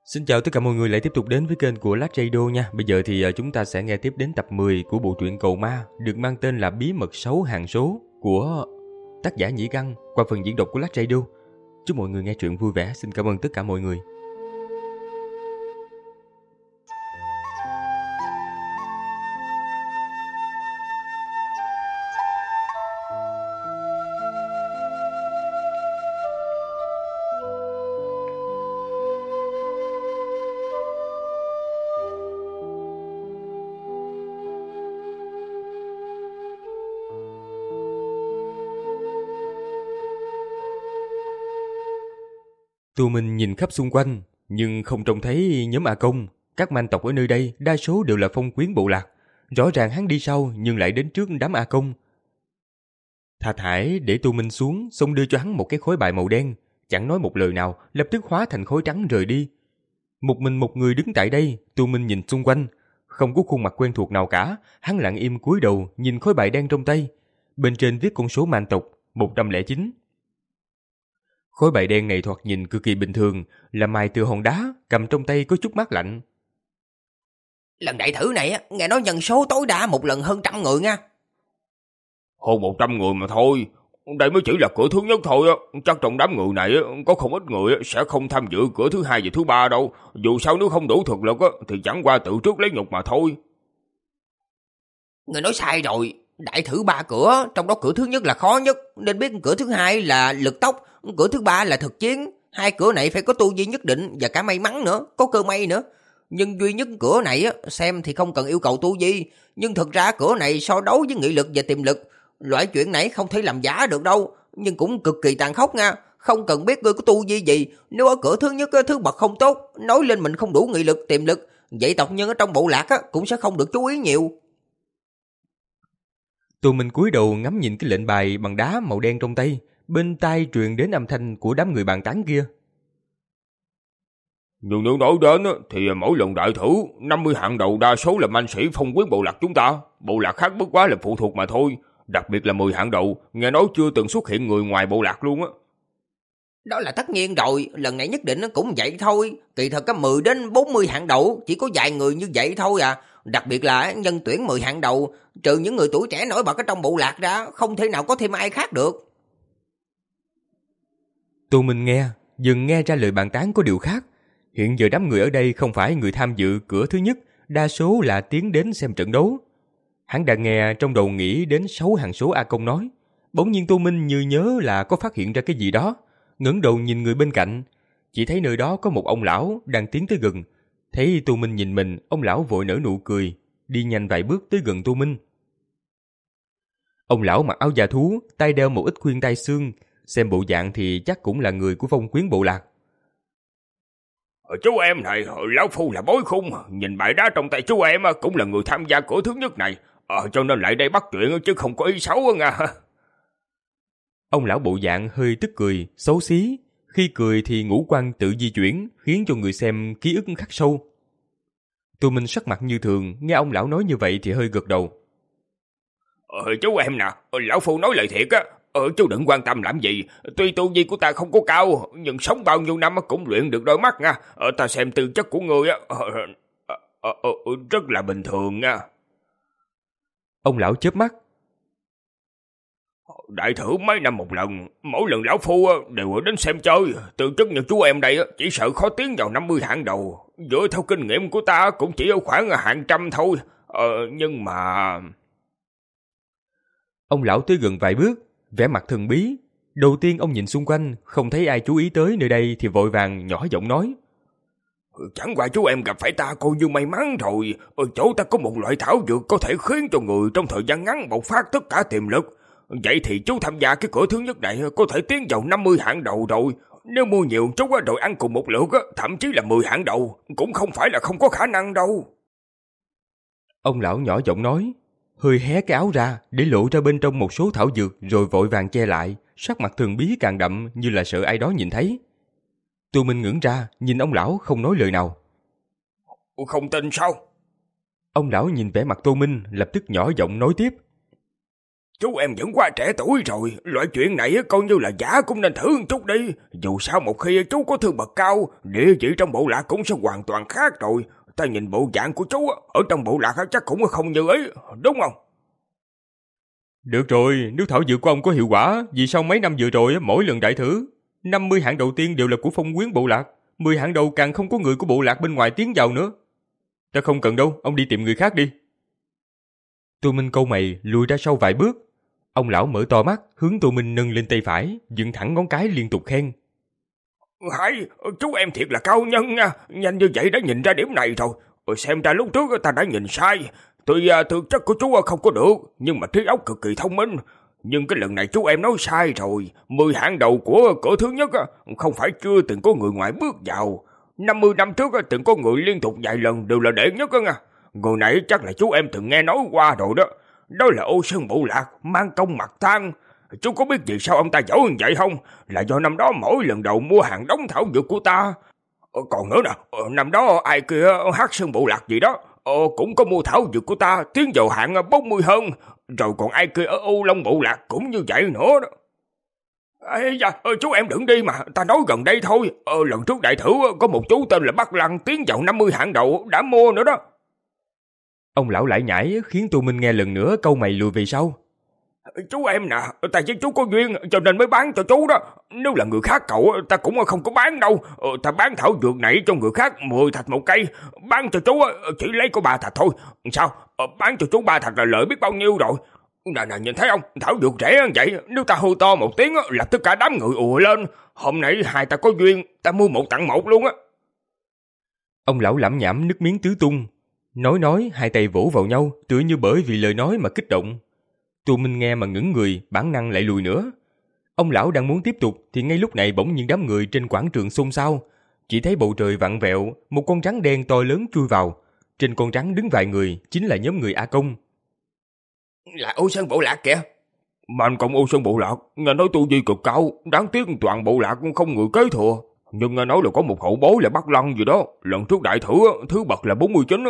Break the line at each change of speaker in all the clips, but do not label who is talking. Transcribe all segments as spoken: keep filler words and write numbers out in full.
Xin chào tất cả mọi người lại tiếp tục đến với kênh của Last Radio nha. Bây giờ thì chúng ta sẽ nghe tiếp đến tập mười của bộ truyện Cầu Ma được mang tên là Bí mật sáu hàng số của tác giả Nhĩ Căn qua phần diễn đọc của Last Radio. Chúc mọi người nghe truyện vui vẻ. Xin cảm ơn tất cả mọi người. Tô Minh nhìn khắp xung quanh, nhưng không trông thấy nhóm A Công. Các man tộc ở nơi đây đa số đều là phong quyến bộ lạc. Rõ ràng hắn đi sau nhưng lại đến trước đám A Công. Thạch Hải để Tô Minh xuống, xong đưa cho hắn một cái khối bài màu đen. Chẳng nói một lời nào, lập tức hóa thành khối trắng rời đi. Một mình một người đứng tại đây, Tô Minh nhìn xung quanh. Không có khuôn mặt quen thuộc nào cả, hắn lặng im cúi đầu nhìn khối bài đen trong tay. Bên trên viết con số man tộc, một trăm lẻ chín. Khối bài đen này thoạt nhìn cực kỳ bình thường, là mài từ hòn đá, cầm trong tay có chút mát lạnh.
Lần đại thử này, nghe nói nhân số tối đa một lần hơn trăm người nha.
Hơn một trăm người mà thôi, đây mới chỉ là cửa thứ nhất thôi. Chắc trong đám người này có không ít người sẽ không tham dự cửa thứ hai và thứ ba đâu. Dù sao nếu không đủ thực lực thì chẳng qua tự trước lấy nhục mà thôi.
Người nói sai rồi, đại thử ba cửa, trong đó cửa thứ nhất là khó nhất, nên biết cửa thứ hai là lực tốc, cửa thứ ba là thực chiến. Hai cửa này phải có tu vi nhất định và cả may mắn nữa, có cơ may nữa. Nhưng duy nhất cửa này xem thì không cần yêu cầu tu vi, nhưng thực ra cửa này so đấu với nghị lực và tiềm lực. Loại chuyện này không thể làm giả được đâu, nhưng cũng cực kỳ tàn khốc nha. Không cần biết ngươi có tu vi gì, nếu ở cửa thứ nhất thứ bậc không tốt, nói lên mình không đủ nghị lực tiềm lực, vậy tộc nhân ở trong bộ lạc cũng sẽ không được chú ý nhiều.
Tô Minh cúi đầu ngắm nhìn cái lệnh bài bằng đá màu đen trong tay, bên tai truyền đến âm thanh của đám người bàn tán kia.
Nhưng nếu nói đến thì mỗi lần đại thử, năm mươi hạng đầu đa số là manh sĩ phong quyến bộ lạc chúng ta. Bộ lạc khác bất quá là phụ thuộc mà thôi. Đặc biệt là mười hạng đầu, nghe nói chưa từng xuất hiện người ngoài bộ lạc luôn á.
Đó là tất nhiên rồi, lần này nhất định cũng vậy thôi. Kỳ thật có mười đến bốn mươi hạng đầu, chỉ có vài người như vậy thôi à. Đặc biệt là nhân tuyển mười hạng đầu, trừ những người tuổi trẻ nổi bật ở trong bộ lạc ra, không thể nào có thêm ai khác được.
Tô Minh nghe, dừng nghe ra lời bàn tán có điều khác. Hiện giờ đám người ở đây không phải người tham dự cửa thứ nhất, đa số là tiến đến xem trận đấu. Hắn đã nghe trong đầu nghĩ đến sáu hàng số A Công nói. Bỗng nhiên Tô Minh như nhớ là có phát hiện ra cái gì đó. Ngẩng đầu nhìn người bên cạnh, chỉ thấy nơi đó có một ông lão đang tiến tới gần. Thấy Tô Minh nhìn mình, ông lão vội nở nụ cười, đi nhanh vài bước tới gần Tô Minh. Ông lão mặc áo da thú, tay đeo một ít khuyên tai xương, xem bộ dạng thì chắc cũng là người của phong quyến bộ lạc.
Chú em này, lão phu là bối khung, nhìn bãi đá trong tay chú em cũng là người tham gia cửa thứ nhất này, ờ, cho nên lại đây bắt chuyện chứ không có ý xấu nha.
Ông lão bộ dạng hơi tức cười, xấu xí. Khi cười thì ngũ quan tự di chuyển, khiến cho người xem ký ức khắc sâu. Tô Minh sắc mặt như thường, nghe ông lão nói như vậy thì hơi gật đầu.
Ờ, chú em nè, lão phu nói lời thiệt á, ờ, chú đừng quan tâm làm gì. Tuy tu vi của ta không có cao, nhưng sống bao nhiêu năm cũng luyện được đôi mắt nha. Ờ, ta xem tư chất của ngươi á, ờ, ờ, ờ, ờ, rất là bình thường nha.
Ông lão chớp mắt.
Đại thử mấy năm một lần, mỗi lần lão phu đều đến xem chơi. Từ chất như chú em đây chỉ sợ khó tiến vào năm mươi hạng đầu. Dựa theo kinh nghiệm của ta cũng chỉ ở khoảng hạng trăm thôi. Ờ, nhưng mà...
Ông lão tới gần vài bước, vẻ mặt thần bí. Đầu tiên ông nhìn xung quanh, không thấy ai chú ý tới nơi đây thì vội vàng nhỏ giọng nói.
Chẳng qua chú em gặp phải ta coi như may mắn rồi. Ở chỗ ta có một loại thảo dược có thể khiến cho người trong thời gian ngắn bộc phát tất cả tiềm lực. Vậy thì chú tham gia cái cửa thứ nhất này có thể tiến vào năm mươi hạng đầu rồi. Nếu mua nhiều chút rồi ăn cùng một lượt, thậm chí là mười hạng đầu, cũng không phải là không có khả năng đâu.
Ông lão nhỏ giọng nói, hơi hé cái áo ra để lộ ra bên trong một số thảo dược rồi vội vàng che lại, sắc mặt thần bí càng đậm như là sợ ai đó nhìn thấy. Tô Minh ngẩng ra, nhìn ông lão không nói lời nào.
Không tin sao?
Ông lão nhìn vẻ mặt Tô Minh, lập tức nhỏ giọng nói tiếp.
Chú em vẫn quá trẻ tuổi rồi, loại chuyện này coi như là giả cũng nên thử một chút đi. Dù sao một khi chú có thư bậc cao, địa vị trong bộ lạc cũng sẽ hoàn toàn khác rồi. Ta nhìn bộ dạng của chú ở trong bộ lạc chắc cũng không như ấy, đúng không?
Được rồi, nếu thảo dược của ông có hiệu quả, vì sao mấy năm vừa rồi mỗi lần đại thử, năm mươi hạng đầu tiên đều là của phong quyến bộ lạc, mười hạng đầu càng không có người của bộ lạc bên ngoài tiến vào nữa. Ta không cần đâu, ông đi tìm người khác đi. Tô Minh cau mày lùi ra sau vài bước. Ông lão mở to mắt, hướng Tô Minh nâng lên tay phải, dựng thẳng ngón cái liên tục khen.
Hay, chú em thiệt là cao nhân nha, nhanh như vậy đã nhìn ra điểm này rồi. Xem ra lúc trước ta đã nhìn sai. Tuy thực chất của chú không có được, nhưng mà trí óc cực kỳ thông minh. Nhưng cái lần này chú em nói sai rồi. Mười hạng đầu của cửa thứ nhất không phải chưa từng có người ngoài bước vào. năm mươi năm trước từng có người liên tục vài lần đều là đệ nhất nha. Người này chắc là chú em từng nghe nói qua rồi đó. Đó là Ô Sơn bộ lạc mang công mặt tang. Chú có biết vì sao ông ta giỏi như vậy không? Là do năm đó mỗi lần đầu mua hàng đống thảo dược của ta. Còn nữa nè, năm đó ai kia Hát Sơn bộ lạc gì đó cũng có mua thảo dược của ta, tiến vào hạng bốn mươi hơn. Rồi còn ai kia ở U Long bộ lạc cũng như vậy nữa đó. Ê da, chú em đừng đi mà, ta nói gần đây thôi. Lần trước đại thử có một chú tên là Bắc Lăng tiến vào năm mươi hạng đầu đã mua nữa đó.
Ông lão lải nhải khiến Tô Minh nghe lần nữa cau mày lùi về sau.
Chú em nè, ta với chú có duyên cho nên mới bán cho chú đó. Nếu là người khác cậu ta cũng không có bán đâu. Ta bán thảo dược này cho người khác mười thạch một cây, bán cho chú chỉ lấy có ba thạch thôi. Sao? Bán cho chú ba thạch là lợi biết bao nhiêu rồi. Nè nè, nhìn thấy không? Thảo dược rẻ như vậy, nếu ta hô to một tiếng là tất cả đám người ùa lên. Hôm nay hai ta có duyên, ta mua một tặng một luôn á.
Ông lão lẩm nhẩm nước miếng tứ tung. Nói nói hai tay vỗ vào nhau, tựa như bởi vì lời nói mà kích động. Tô Minh nghe mà ngẩn người, bản năng lại lùi nữa. Ông lão đang muốn tiếp tục thì ngay lúc này bỗng nhiên đám người trên quảng trường xôn xao. Chỉ thấy bầu trời vặn vẹo, một con rắn đen to lớn chui vào. Trên con rắn đứng vài người, chính là nhóm người A Công.
Là Ô Sơn bộ lạc kìa. Mạnh cộng Ô Sơn bộ lạc, nghe nói tu vi cực cao, đáng tiếc toàn bộ lạc không người kế thừa. Nhưng nghe nói là có một hậu bối là Bắc Lăng gì đó, lần trước đại thử thứ bậc là bốn mươi chín.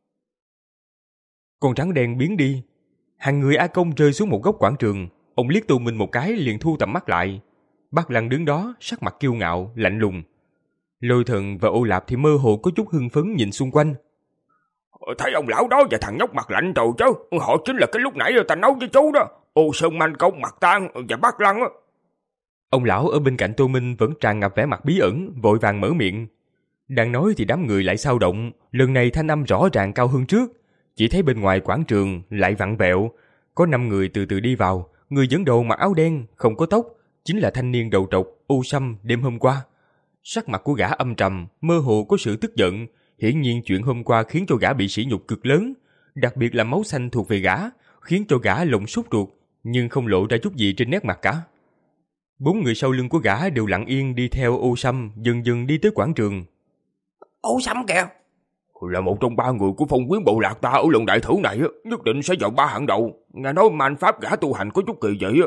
Con rắn đen biến đi. Hàng người A Công rơi xuống một góc quảng trường. Ông liếc Tô Minh một cái liền thu tầm mắt lại. Bắc Lăng đứng đó, sắc mặt kiêu ngạo, lạnh lùng. Lôi Thần và Ô Lạp thì mơ hồ có chút hưng phấn nhìn xung quanh.
Thấy ông lão đó và thằng nhóc mặt lạnh rồi chứ. Họ chính là cái lúc nãy ta nói với chú đó. Ô Sơn Manh Công mặt tang và Bắc Lăng.
Ông lão ở bên cạnh Tô Minh vẫn tràn ngập vẻ mặt bí ẩn, vội vàng mở miệng. Đang nói thì đám người lại xao động. Lần này thanh âm rõ ràng cao hơn trước. Chỉ thấy bên ngoài quảng trường lại vặn vẹo. Có năm người từ từ đi vào. Người dẫn đầu mặc áo đen, không có tóc, chính là thanh niên đầu trọc U Sâm đêm hôm qua. Sắc mặt của gã âm trầm, mơ hồ có sự tức giận. Hiển nhiên chuyện hôm qua khiến cho gã bị sỉ nhục cực lớn. Đặc biệt là máu xanh thuộc về gã, khiến cho gã lộng sốt ruột, nhưng không lộ ra chút gì trên nét mặt cả. Bốn người sau lưng của gã đều lặng yên đi theo U Sâm, dần dần đi tới quảng trường.
U Sâm kìa.
Là một trong ba người của phong quyến bộ lạc ta ở lần đại thử này, nhất định sẽ vào ba hạng đầu. Nghe nói man pháp gã tu hành có chút kỳ vậy.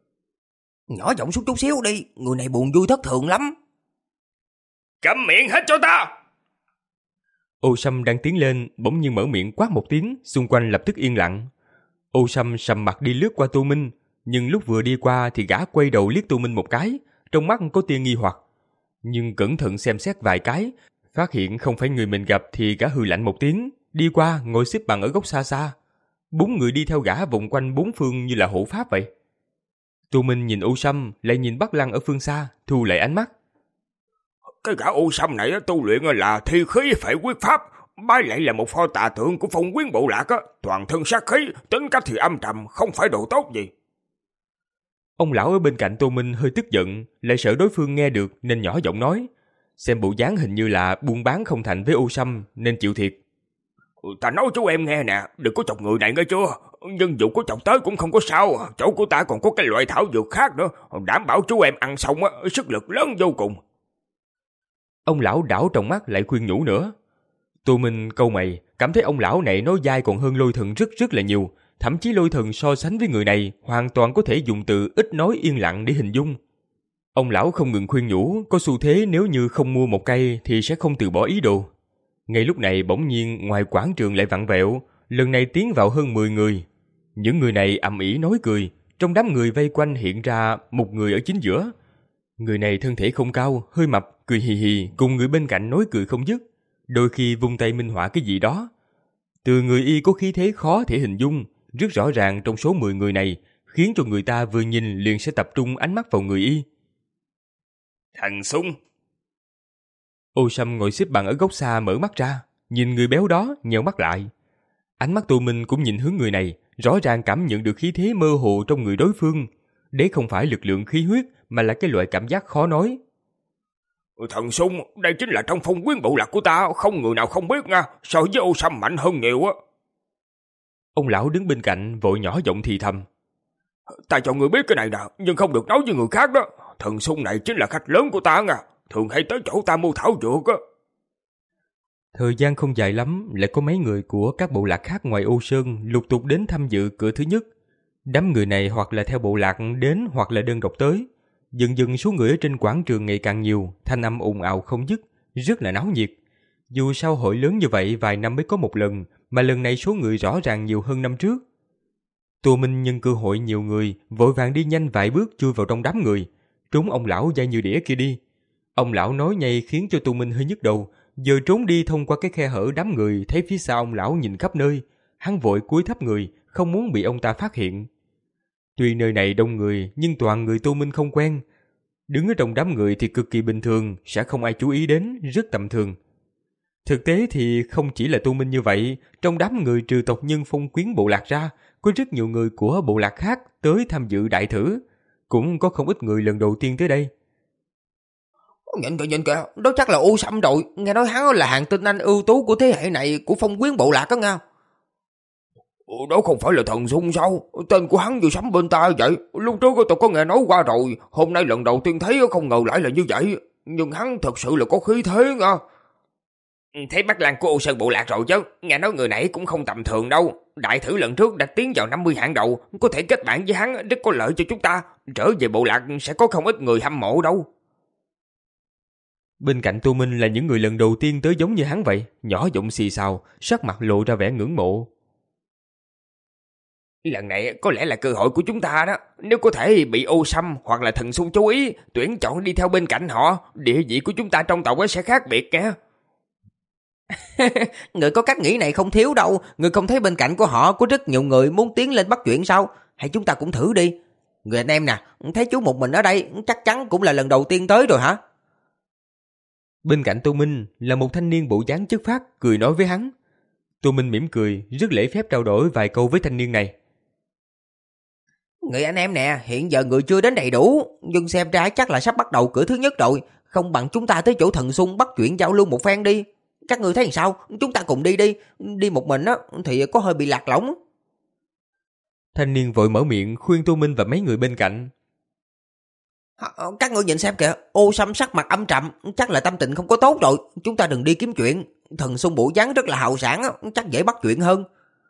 Nhỏ giọng xuống chút xíu đi, người này buồn vui thất thường lắm.
Câm miệng hết cho ta!
U Sâm đang tiến lên, bỗng nhiên mở miệng quát một tiếng, xung quanh lập tức yên lặng. U Sâm sầm mặt đi lướt qua Tô Minh, nhưng lúc vừa đi qua thì gã quay đầu liếc Tô Minh một cái, trong mắt có tia nghi hoặc. Nhưng cẩn thận xem xét vài cái, phát hiện không phải người mình gặp thì gã hừ lạnh một tiếng, đi qua ngồi xếp bằng ở góc xa xa. Bốn người đi theo gã vòng quanh bốn phương như là hộ pháp vậy. Tô Minh nhìn U Sâm, lại nhìn Bắc Lăng ở phương xa, thu lại ánh mắt.
Cái gã U Sâm này tu luyện là thi khí phải quyết pháp, bái lại là một pho tà tượng của phong quyến bộ lạc, toàn thân sát khí, tính cách thì âm trầm, không phải đồ tốt gì.
Ông lão ở bên cạnh Tô Minh hơi tức giận, lại sợ đối phương nghe được nên nhỏ giọng nói. Xem bộ dáng hình như là buôn bán không thành với U Sâm nên chịu thiệt.
Ta nói chú em nghe nè, đừng có chọc người này nghe chưa. Nhưng dù có chọc tới cũng không có sao, chỗ của ta còn có cái loại thảo dược khác nữa, đảm bảo chú em ăn xong sức lực lớn vô cùng.
Ông lão đảo trong mắt lại khuyên nhủ nữa. Tô Minh cau mày, cảm thấy ông lão này nói dai còn hơn Lôi Thần rất rất là nhiều. Thậm chí Lôi Thần so sánh với người này hoàn toàn có thể dùng từ ít nói yên lặng để hình dung. Ông lão không ngừng khuyên nhủ, có xu thế nếu như không mua một cây thì sẽ không từ bỏ ý đồ. Ngay lúc này bỗng nhiên ngoài quảng trường lại vặn vẹo, lần này tiến vào hơn mười người. Những người này ầm ĩ nói cười, trong đám người vây quanh hiện ra một người ở chính giữa. Người này thân thể không cao, hơi mập, cười hì hì, cùng người bên cạnh nói cười không dứt, đôi khi vung tay minh họa cái gì đó. Từ người y có khí thế khó thể hình dung, rất rõ ràng trong số mười người này, khiến cho người ta vừa nhìn liền sẽ tập trung ánh mắt vào người y.
Thằng Sung.
Ô Sâm ngồi xếp bằng ở góc xa mở mắt ra, nhìn người béo đó, nheo mắt lại. Ánh mắt Tô Minh cũng nhìn hướng người này, rõ ràng cảm nhận được khí thế mơ hồ trong người đối phương. Đấy không phải lực lượng khí huyết, mà là cái loại cảm giác khó nói.
Thằng Sung, đây chính là trong phong quyến bộ lạc của ta, không người nào không biết nha, so với Ô Sâm mạnh hơn nhiều á.
Ông lão đứng bên cạnh vội nhỏ giọng thì thầm.
Ta cho người biết cái này nè, nhưng không được nói với người khác đó. Thằng Sung này chính là khách lớn của ta nha, thường hay tới chỗ ta mua thảo dược á.
Thời gian không dài lắm, lại có mấy người của các bộ lạc khác ngoài Ô Sơn lục tục đến tham dự cửa thứ nhất. Đám người này hoặc là theo bộ lạc đến hoặc là đơn độc tới. Dần dần số người ở trên quảng trường ngày càng nhiều, thanh âm ồn ào không dứt, rất là náo nhiệt. Dù sao hội lớn như vậy vài năm mới có một lần, mà lần này số người rõ ràng nhiều hơn năm trước. Tô Minh nhân cơ hội nhiều người, vội vàng đi nhanh vài bước chui vào trong đám người, trốn ông lão dai như đĩa kia đi. Ông lão nói nhây khiến cho Tô Minh hơi nhức đầu, giờ trốn đi thông qua cái khe hở đám người, thấy phía sau ông lão nhìn khắp nơi, hắn vội cúi thấp người, không muốn bị ông ta phát hiện. Tuy nơi này đông người, nhưng toàn người Tô Minh không quen. Đứng ở trong đám người thì cực kỳ bình thường, sẽ không ai chú ý đến, rất tầm thường. Thực tế thì không chỉ là Tô Minh như vậy, trong đám người trừ tộc nhân phong quyến bộ lạc ra, có rất nhiều người của bộ lạc khác tới tham dự đại thử, cũng có không ít người lần đầu tiên tới đây.
Nhìn kìa, nhìn kìa, đó chắc là Ô Sâm rồi, nghe nói hắn là hàng tinh anh ưu tú của thế hệ này của phong quyến bộ lạc đó nha.
Đó không phải là thần Sung sao? Tên của hắn vừa sắm bên ta vậy. Lúc trước tôi có nghe nói qua rồi, hôm nay lần đầu tiên thấy không ngờ lại là như vậy. Nhưng hắn thật sự là có khí thế nha.
Thấy Bắc Lan của Ô Sơn bộ lạc rồi chứ, nghe nói người này cũng không tầm thường đâu. Đại thử lần trước đã tiến vào năm mươi hạng đầu, có thể kết bạn với hắn rất có lợi cho chúng ta. Trở về bộ lạc sẽ có không ít người hâm mộ đâu.
Bên cạnh Tô Minh là những người lần đầu tiên tới giống như hắn vậy, nhỏ giọng xì xào, sắc mặt lộ ra vẻ ngưỡng mộ.
Lần này có lẽ là cơ hội của chúng ta đó. Nếu có thể bị Ô Sâm hoặc là thần Sung chú ý, tuyển chọn đi theo bên cạnh họ, địa vị của chúng ta trong tộc sẽ khác biệt kìa. Người có cách nghĩ này không thiếu đâu. Người không thấy bên cạnh của họ có rất nhiều người muốn tiến lên bắt chuyện sao? Hay chúng ta cũng thử đi. Người anh em nè, thấy chú một mình ở đây chắc chắn cũng là lần đầu tiên tới rồi hả?
Bên cạnh Tô Minh là một thanh niên bộ dáng chất phác, cười nói với hắn. Tô Minh mỉm cười, rất lễ phép trao đổi vài câu với thanh niên này.
Người anh em nè, hiện giờ người chưa đến đầy đủ, nhưng xem ra chắc là sắp bắt đầu cửa thứ nhất rồi. Không bằng chúng ta tới chỗ thần Sung bắt chuyện giao lưu một phen đi. Các người thấy làm sao? Chúng ta cùng đi đi. Đi một mình á thì có hơi bị lạc lõng.
Thanh niên vội mở miệng khuyên Tô Minh và mấy người bên cạnh.
Các người nhìn xem kìa, Ô Sâm sắc mặt âm trầm, chắc là tâm tình không có tốt rồi. Chúng ta đừng đi kiếm chuyện. Thần Sung bộ dáng rất là hào sảng, chắc dễ bắt chuyện hơn.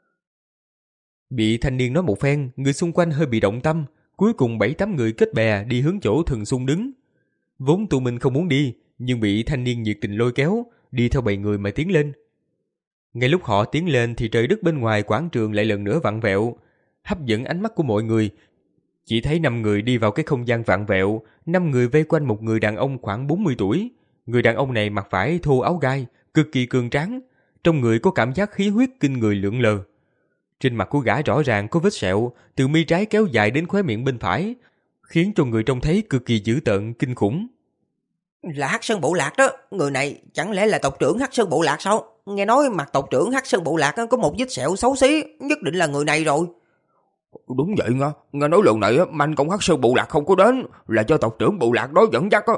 Bị thanh niên nói một phen, người xung quanh hơi bị động tâm. Cuối cùng bảy tám người kết bè đi hướng chỗ thần Sung đứng. Vốn Tô Minh không muốn đi, nhưng bị thanh niên nhiệt tình lôi kéo, đi theo bầy người mà tiến lên. Ngay lúc họ tiến lên thì trời đất bên ngoài quảng trường lại lần nữa vặn vẹo, hấp dẫn ánh mắt của mọi người. Chỉ thấy năm người đi vào cái không gian vặn vẹo, năm người vây quanh một người đàn ông khoảng bốn mươi tuổi. Người đàn ông này mặc vải thô áo gai, cực kỳ cường tráng, trong người có cảm giác khí huyết kinh người lượn lờ. Trên mặt của gã rõ ràng có vết sẹo, từ mi trái kéo dài đến khóe miệng bên phải, khiến cho người trông thấy cực kỳ dữ tợn, kinh khủng.
Là Hắc Sơn bộ lạc đó, người này chẳng lẽ là tộc trưởng Hắc Sơn bộ lạc sao? Nghe nói mặt tộc trưởng Hắc Sơn bộ lạc có một vết sẹo xấu xí, nhất định là người này rồi.
Đúng vậy nha, nghe nói lần này Manh công Hắc Sơn bộ lạc không có đến, là do tộc trưởng bộ lạc đó dẫn dắt á.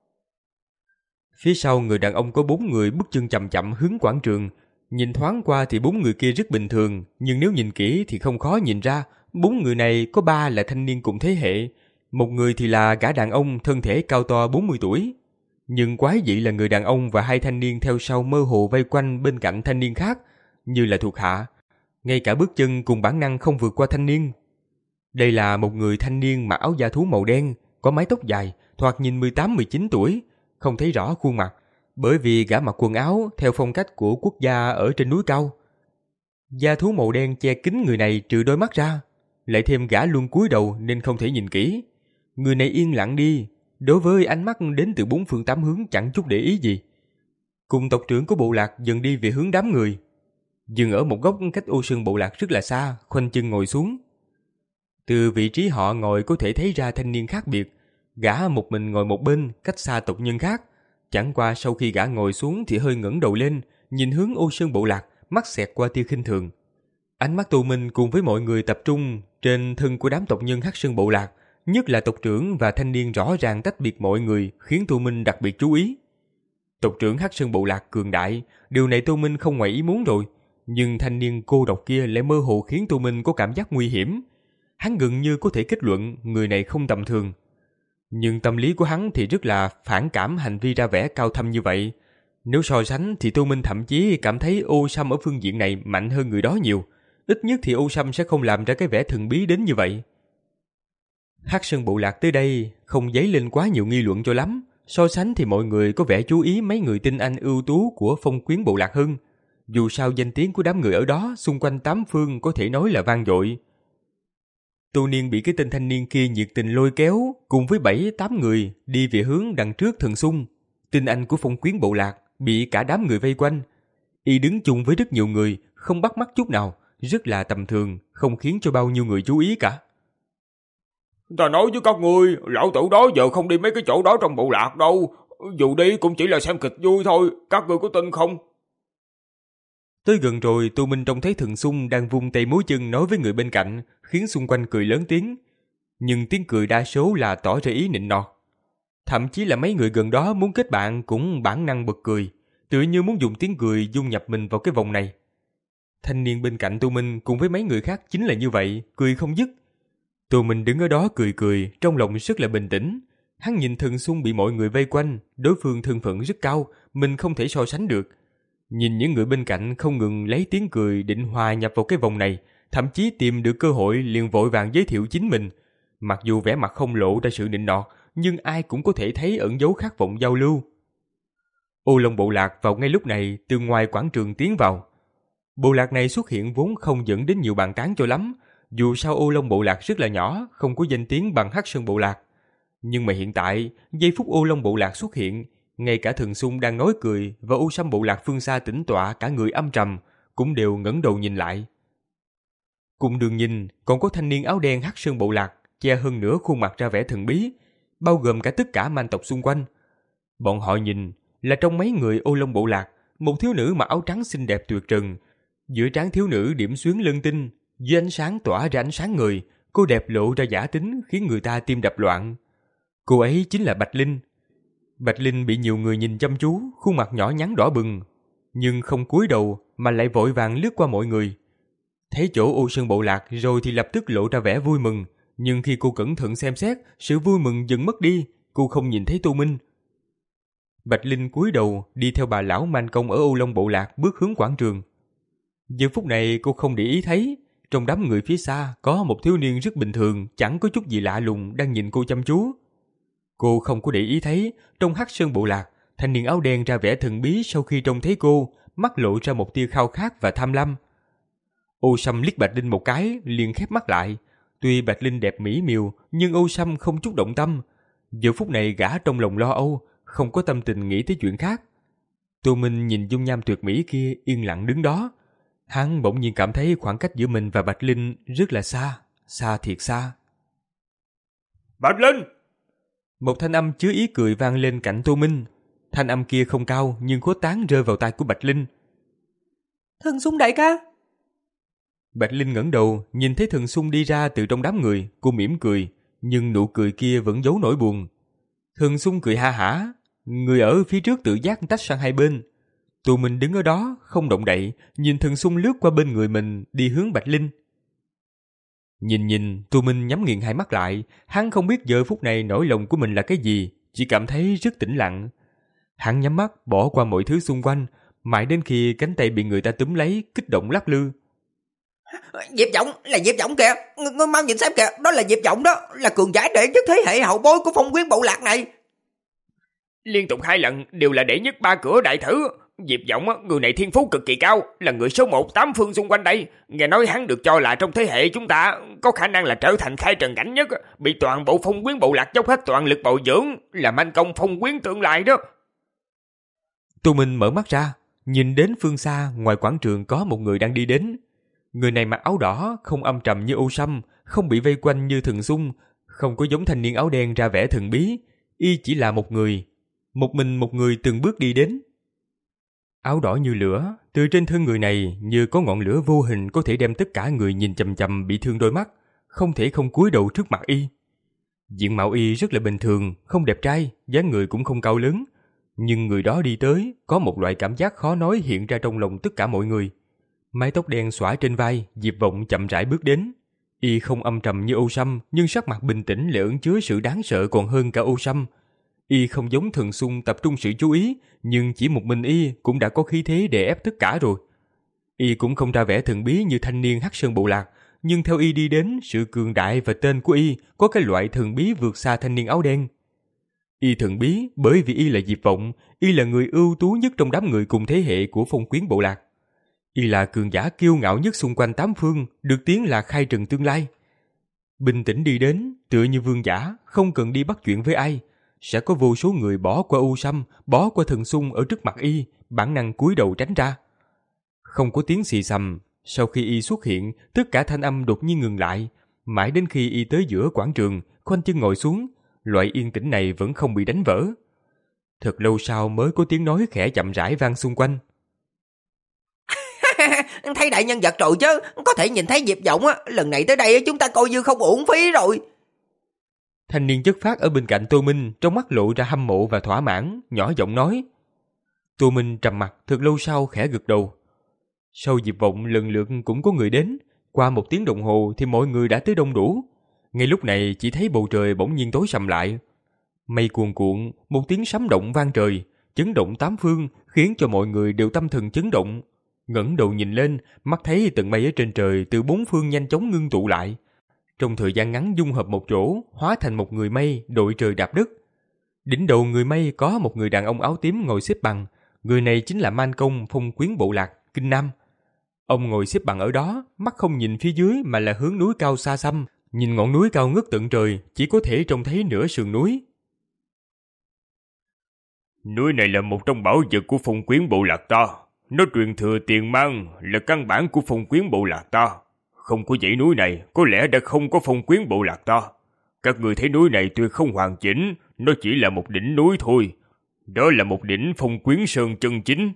Phía sau người đàn ông có bốn người bước chân chậm chậm hướng quảng trường. Nhìn thoáng qua thì bốn người kia rất bình thường, nhưng nếu nhìn kỹ thì không khó nhìn ra, bốn người này có ba là thanh niên cùng thế hệ, một người thì là gã đàn ông thân thể cao to bốn mươi tuổi. Nhưng quái dị là người đàn ông và hai thanh niên theo sau mơ hồ vây quanh bên cạnh thanh niên khác, như là thuộc hạ. Ngay cả bước chân cùng bản năng không vượt qua thanh niên. Đây là một người thanh niên mặc áo da thú màu đen, có mái tóc dài, thoạt nhìn mười tám mười chín tuổi, không thấy rõ khuôn mặt, bởi vì gã mặc quần áo theo phong cách của quốc gia ở trên núi cao. Da thú màu đen che kín người này trừ đôi mắt ra, lại thêm gã luôn cúi đầu nên không thể nhìn kỹ. Người này yên lặng đi, đối với ánh mắt đến từ bốn phương tám hướng chẳng chút để ý gì. Cùng tộc trưởng của bộ lạc dần đi về hướng đám người, dừng ở một góc cách ô sơn bộ lạc rất là xa, khoanh chân ngồi xuống. Từ vị trí họ ngồi có thể thấy ra thanh niên khác biệt, gã một mình ngồi một bên, cách xa tộc nhân khác. Chẳng qua sau khi gã ngồi xuống thì hơi ngẩng đầu lên, nhìn hướng ô sơn bộ lạc, mắt xẹt qua tia khinh thường. Ánh mắt Tô Minh cùng với mọi người tập trung trên thân của đám tộc nhân Hắc Sơn bộ lạc, nhất là tộc trưởng và thanh niên rõ ràng tách biệt mọi người, khiến Tô Minh đặc biệt chú ý. Tộc trưởng Hắc Sơn bộ lạc cường đại, điều này Tô Minh không ngoài ý muốn rồi, nhưng thanh niên cô độc kia lại mơ hồ khiến Tô Minh có cảm giác nguy hiểm. Hắn gần như có thể kết luận người này không tầm thường. Nhưng tâm lý của hắn thì rất là phản cảm hành vi ra vẻ cao thâm như vậy. Nếu so sánh thì Tô Minh thậm chí cảm thấy Ô Sâm ở phương diện này mạnh hơn người đó nhiều. Ít nhất thì Ô Sâm sẽ không làm ra cái vẻ thần bí đến như vậy. Hắc Sơn bộ lạc tới đây không dấy lên quá nhiều nghi luận cho lắm. So sánh thì mọi người có vẻ chú ý mấy người tinh anh ưu tú của Phong Quyến bộ lạc hơn. Dù sao danh tiếng của đám người ở đó xung quanh tám phương có thể nói là vang dội. Tô Niên bị cái tên thanh niên kia nhiệt tình lôi kéo cùng với bảy tám người đi về hướng đằng trước Thần Xung. Tinh anh của Phong Quyến bộ lạc bị cả đám người vây quanh. Y đứng chung với rất nhiều người, không bắt mắt chút nào, rất là tầm thường, không khiến cho bao nhiêu người chú ý cả.
Ta nói với các ngươi, lão tử đó giờ không đi mấy cái chỗ đó trong bộ lạc đâu. Dù đi cũng chỉ là xem kịch vui thôi, các ngươi có tin không?
Tới gần rồi, Tô Minh trông thấy Thần Xung đang vung tay múa chân nói với người bên cạnh, khiến xung quanh cười lớn tiếng. Nhưng tiếng cười đa số là tỏ ra ý nịnh nọt. Thậm chí là mấy người gần đó muốn kết bạn cũng bản năng bật cười, tựa như muốn dùng tiếng cười dung nhập mình vào cái vòng này. Thanh niên bên cạnh Tô Minh cùng với mấy người khác chính là như vậy, cười không dứt. Tô Minh đứng ở đó cười cười, trong lòng rất là bình tĩnh. Hắn nhìn Thần Xung bị mọi người vây quanh, đối phương thân phận rất cao, mình không thể so sánh được. Nhìn những người bên cạnh không ngừng lấy tiếng cười định hòa nhập vào cái vòng này, thậm chí tìm được cơ hội liền vội vàng giới thiệu chính mình. Mặc dù vẻ mặt không lộ ra sự nịnh nọt, nhưng ai cũng có thể thấy ẩn dấu khát vọng giao lưu. Ô Long bộ lạc vào ngay lúc này từ ngoài quảng trường tiến vào. Bộ lạc này xuất hiện vốn không dẫn đến nhiều bàn tán cho lắm, dù sao Ô Long bộ lạc rất là nhỏ, không có danh tiếng bằng Hắc Sơn bộ lạc. Nhưng mà hiện tại, giây phút Ô Long bộ lạc xuất hiện, ngay cả Thần Xung đang nói cười và Ô Sâm bộ lạc phương xa tĩnh tọa cả người âm trầm, cũng đều ngẩng đầu nhìn lại. Cùng đường nhìn, còn có thanh niên áo đen Hắc Sơn bộ lạc, che hơn nửa khuôn mặt ra vẻ thần bí, bao gồm cả tất cả man tộc xung quanh. Bọn họ nhìn là trong mấy người Ô Long bộ lạc, một thiếu nữ mặc áo trắng xinh đẹp tuyệt trần. Giữa trán thiếu nữ điểm xuyến lân tinh, dưới ánh sáng tỏa ra ánh sáng người, cô đẹp lộ ra giả tính khiến người ta tim đập loạn. Cô ấy chính là Bạch Linh. Bạch Linh bị nhiều người nhìn chăm chú, khuôn mặt nhỏ nhắn đỏ bừng, nhưng không cúi đầu mà lại vội vàng lướt qua mọi người. Thấy chỗ Ô Sơn bộ lạc rồi thì lập tức lộ ra vẻ vui mừng, nhưng khi cô cẩn thận xem xét, sự vui mừng dần mất đi, cô không nhìn thấy Tô Minh. Bạch Linh cúi đầu đi theo bà lão man công ở Ô Long bộ lạc bước hướng quảng trường. Giờ phút này cô không để ý thấy, trong đám người phía xa có một thiếu niên rất bình thường, chẳng có chút gì lạ lùng đang nhìn cô chăm chú. Cô không có để ý thấy, trong Hắc Sơn bộ lạc, thanh niên áo đen ra vẻ thần bí sau khi trông thấy cô, mắt lộ ra một tia khao khát và tham lam. Ô Sâm liếc Bạch Linh một cái, liền khép mắt lại. Tuy Bạch Linh đẹp mỹ miều, nhưng Ô Sâm không chút động tâm. Giờ phút này gã trong lòng lo âu, không có tâm tình nghĩ tới chuyện khác. Tô Minh nhìn dung nham tuyệt mỹ kia yên lặng đứng đó. Hắn bỗng nhiên cảm thấy khoảng cách giữa mình và Bạch Linh rất là xa, xa thiệt xa.
Bạch Linh!
Một thanh âm chứa ý cười vang lên cạnh Tô Minh. Thanh âm kia không cao nhưng khuếch tán rơi vào tai của Bạch Linh.
Thần Xung đại ca!
Bạch Linh ngẩng đầu, nhìn thấy Thần Xung đi ra từ trong đám người, cô mỉm cười, nhưng nụ cười kia vẫn giấu nỗi buồn. Thần Xung cười ha hả, người ở phía trước tự giác tách sang hai bên. Tô Minh đứng ở đó, không động đậy, nhìn Thần Xung lướt qua bên người mình, đi hướng Bạch Linh. Nhìn nhìn, Tô Minh nhắm nghiền hai mắt lại, hắn không biết giờ phút này nỗi lòng của mình là cái gì, chỉ cảm thấy rất tĩnh lặng. Hắn nhắm mắt, bỏ qua mọi thứ xung quanh, mãi đến khi cánh tay bị người ta túm lấy, kích động lắc lư.
Diệp Vọng, là Diệp Vọng kìa, ngươi, ngươi mau nhìn xem kìa, đó là Diệp Vọng đó, là cường giả đệ nhất thế hệ hậu bối của Phong Quyến bộ lạc này.
Liên tục hai lần đều là đệ nhất ba cửa đại thử, Diệp Vọng á, người này thiên phú cực kỳ cao, là người số một tám phương xung quanh đây. Nghe nói hắn được cho là trong thế hệ chúng ta có khả năng là trở thành khai trần cảnh nhất, bị toàn bộ phong quyến bộ lạc dốc hết toàn lực bồi dưỡng, là manh công phong quyến tương lai đó.
Tô Minh mở mắt ra, nhìn đến phương xa, ngoài quảng trường có một người đang đi đến. Người này mặc áo đỏ, không âm trầm như Ô Sâm, không bị vây quanh như Thần Xung, không có giống thanh niên áo đen ra vẻ thần bí. Y chỉ là một người, một mình một người từng bước đi đến. Áo đỏ như lửa, từ trên thân người này như có ngọn lửa vô hình có thể đem tất cả người nhìn chằm chằm bị thương đôi mắt, không thể không cúi đầu trước mặt Y. Diện mạo Y rất là bình thường, không đẹp trai, dáng người cũng không cao lớn, nhưng người đó đi tới, có một loại cảm giác khó nói hiện ra trong lòng tất cả mọi người. Mái tóc đen xõa trên vai, Diệp Vọng chậm rãi bước đến. Y không âm trầm như Ô Sâm, nhưng sắc mặt bình tĩnh lại ẩn chứa sự đáng sợ còn hơn cả Ô Sâm. Y không giống Thần Xung tập trung sự chú ý, nhưng chỉ một mình Y cũng đã có khí thế đè ép tất cả rồi. Y cũng không ra vẻ thần bí như thanh niên Hắc Sơn bộ lạc, nhưng theo Y đi đến, sự cường đại và tên của Y có cái loại thần bí vượt xa thanh niên áo đen. Y thần bí bởi vì Y là Diệp Vọng, Y là người ưu tú nhất trong đám người cùng thế hệ của phong quyến bộ lạc. Y là cường giả kiêu ngạo nhất xung quanh tám phương, được tiếng là khai trần tương lai. Bình tĩnh đi đến, tựa như vương giả, không cần đi bắt chuyện với ai. Sẽ có vô số người bỏ qua U Sâm, bỏ qua Thần Xung ở trước mặt Y, bản năng cúi đầu tránh ra. Không có tiếng xì xầm, sau khi Y xuất hiện, tất cả thanh âm đột nhiên ngừng lại. Mãi đến khi Y tới giữa quảng trường, khoanh chân ngồi xuống, loại yên tĩnh này vẫn không bị đánh vỡ. Thật lâu sau mới có tiếng nói khẽ chậm rãi vang xung quanh.
Thấy đại nhân vật rồi chứ, có thể nhìn thấy Diệp Vọng á, lần này tới đây chúng ta coi như không uổng phí rồi.
Thanh niên chất phác ở bên cạnh Tô Minh trong mắt lộ ra hâm mộ và thỏa mãn, nhỏ giọng nói. Tô Minh trầm mặt, thật lâu sau khẽ gật đầu. Sau Diệp Vọng lần lượt cũng có người đến, qua một tiếng đồng hồ thì mọi người đã tới đông đủ. Ngay lúc này chỉ thấy bầu trời bỗng nhiên tối sầm lại. Mây cuồn cuộn, một tiếng sấm động vang trời, chấn động tám phương, khiến cho mọi người đều tâm thần chấn động. Ngẩng đầu nhìn lên, mắt thấy tầng mây ở trên trời từ bốn phương nhanh chóng ngưng tụ lại. Trong thời gian ngắn dung hợp một chỗ, hóa thành một người mây đội trời đạp đất. Đỉnh đầu người mây có một người đàn ông áo tím ngồi xếp bằng. Người này chính là Man Công phong quyến bộ lạc, Kinh Nam. Ông ngồi xếp bằng ở đó, mắt không nhìn phía dưới mà là hướng núi cao xa xăm. Nhìn ngọn núi cao ngất tận trời, chỉ có thể trông thấy nửa sườn núi.
Núi này là một trong bảo vật của phong quyến bộ lạc ta. Nó truyền thừa tiền mang, là căn bản của phong quyến bộ lạc ta. Không có dãy núi này, có lẽ đã không có phong quyến bộ lạc ta. Các người thấy núi này tuy không hoàn chỉnh, nó chỉ là một đỉnh núi thôi. Đó là một đỉnh phong quyến sơn chân chính.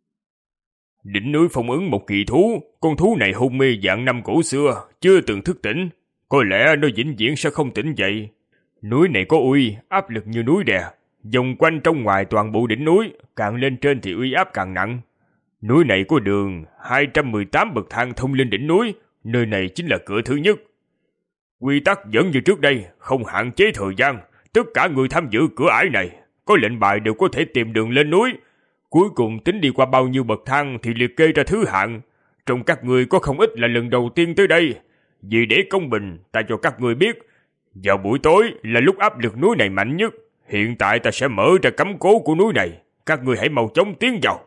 Đỉnh núi phong ấn một kỳ thú, con thú này hôn mê dạng năm cổ xưa, chưa từng thức tỉnh. Có lẽ nó vĩnh viễn sẽ không tỉnh dậy. Núi này có uy, áp lực như núi đè. Vòng quanh trong ngoài toàn bộ đỉnh núi, càng lên trên thì uy áp càng nặng. Núi này có đường hai trăm mười tám bậc thang thông lên đỉnh núi, nơi này chính là cửa thứ nhất. Quy tắc vẫn như trước đây, không hạn chế thời gian. Tất cả người tham dự cửa ải này, có lệnh bài đều có thể tìm đường lên núi. Cuối cùng tính đi qua bao nhiêu bậc thang thì liệt kê ra thứ hạng. Trong các người có không ít là lần đầu tiên tới đây. Vì để công bình, ta cho các người biết, vào buổi tối là lúc áp lực núi này mạnh nhất. Hiện tại ta sẽ mở ra cấm cố của núi này. Các người hãy mau chóng tiến vào.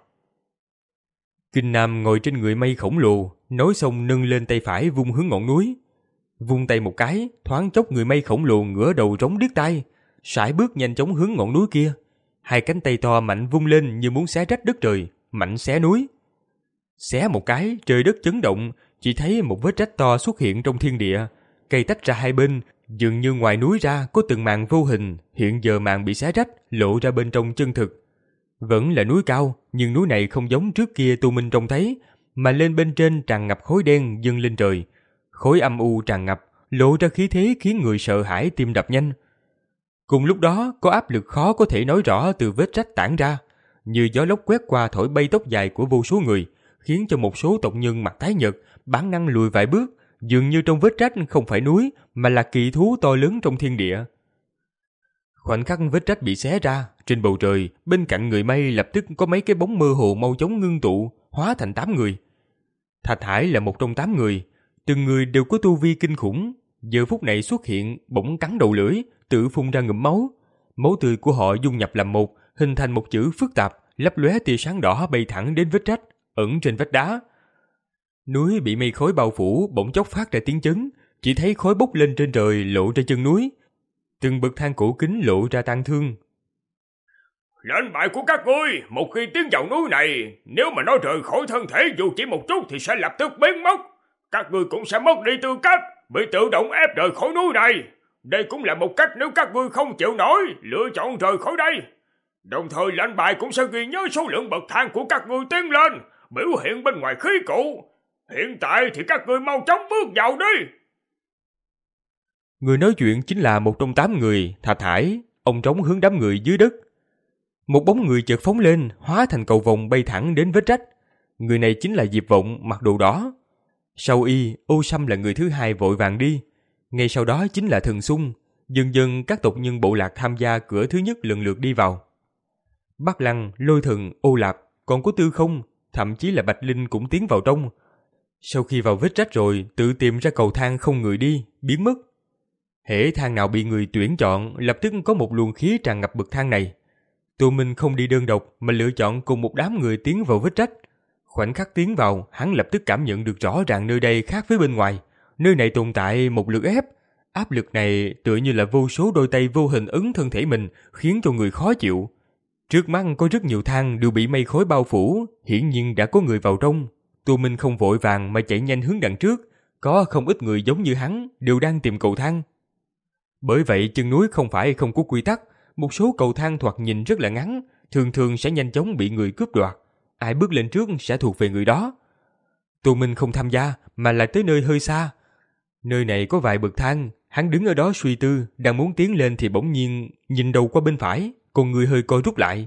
Kinh Nam ngồi trên người mây khổng lồ, nói xong nâng lên tay phải vung hướng ngọn núi. Vung tay một cái, thoáng chốc người mây khổng lồ ngửa đầu trống điếc tai, sải bước nhanh chóng hướng ngọn núi kia. Hai cánh tay to mạnh vung lên như muốn xé rách đất trời, mạnh xé núi. Xé một cái, trời đất chấn động, chỉ thấy một vết rách to xuất hiện trong thiên địa. Cây tách ra hai bên, dường như ngoài núi ra có từng màn vô hình, hiện giờ màn bị xé rách, lộ ra bên trong chân thực. Vẫn là núi cao, nhưng núi này không giống trước kia Tô Minh trông thấy, mà lên bên trên tràn ngập khói đen dâng lên trời. Khói âm u tràn ngập, lộ ra khí thế khiến người sợ hãi tim đập nhanh. Cùng lúc đó, có áp lực khó có thể nói rõ từ vết rách tản ra, như gió lốc quét qua thổi bay tóc dài của vô số người, khiến cho một số tộc nhân mặt tái nhợt, bản năng lùi vài bước, dường như trong vết rách không phải núi, mà là kỳ thú to lớn trong thiên địa. Khoảnh khắc vết rách bị xé ra, trên bầu trời, bên cạnh người mây lập tức có mấy cái bóng mơ hồ mau chóng ngưng tụ, hóa thành tám người. Thạch Hải là một trong tám người, từng người đều có tu vi kinh khủng, giờ phút này xuất hiện bỗng cắn đầu lưỡi, tự phun ra ngụm máu. Máu tươi của họ dung nhập làm một, hình thành một chữ phức tạp, lấp lóe tia sáng đỏ bay thẳng đến vết rách ẩn trên vách đá. Núi bị mây khói bao phủ, bỗng chốc phát ra tiếng chấn, chỉ thấy khói bốc lên trên trời lộ ra chân núi. Từng bậc thang cổ kính lộ ra tang thương.
Lệnh bài của các ngươi, một khi tiến vào núi này, nếu mà nó rời khỏi thân thể dù chỉ một chút thì sẽ lập tức biến mất. Các ngươi cũng sẽ mất đi tư cách, bị tự động ép rời khỏi núi này. Đây cũng là một cách nếu các ngươi không chịu nổi, lựa chọn rời khỏi đây. Đồng thời lệnh bài cũng sẽ ghi nhớ số lượng bậc thang của các ngươi tiến lên, biểu hiện bên ngoài khí cụ. Hiện tại thì các ngươi mau chóng bước vào đi.
Người nói chuyện chính là một trong tám người, Thạch Hải. Ông trống hướng đám người dưới đất. Một bóng người chợt phóng lên, hóa thành cầu vồng bay thẳng đến vết rách. Người này chính là Diệp Vọng mặc đồ đỏ. Sau y, Ô Sâm là người thứ hai vội vàng đi. Ngay sau đó chính là Thần Xung. Dần dần các tộc nhân bộ lạc tham gia cửa thứ nhất lần lượt đi vào. Bắc Lăng, Lôi Thần, Ô Lạp, còn có Tư Không, thậm chí là Bạch Linh cũng tiến vào trong. Sau khi vào vết rách rồi, tự tìm ra cầu thang không người đi, biến mất. Hễ thang nào bị người tuyển chọn, lập tức có một luồng khí tràn ngập bậc thang này. Tô Minh không đi đơn độc mà lựa chọn cùng một đám người tiến vào vết rách. Khoảnh khắc tiến vào, hắn lập tức cảm nhận được rõ ràng nơi đây khác với bên ngoài. Nơi này tồn tại một lực ép. Áp lực này tựa như là vô số đôi tay vô hình ấn thân thể mình, khiến cho người khó chịu. Trước mắt có rất nhiều thang đều bị mây khói bao phủ, hiển nhiên đã có người vào trong. Tô Minh không vội vàng mà chạy nhanh hướng đằng trước. Có không ít người giống như hắn đều đang tìm cầu thang. Bởi vậy chân núi không phải không có quy tắc. Một số cầu thang thoạt nhìn rất là ngắn, thường thường sẽ nhanh chóng bị người cướp đoạt. Ai bước lên trước sẽ thuộc về người đó. Tô Minh không tham gia mà là tới nơi hơi xa. Nơi này có vài bậc thang, hắn đứng ở đó suy tư, đang muốn tiến lên thì bỗng nhiên nhìn đầu qua bên phải, con người hơi co rút lại.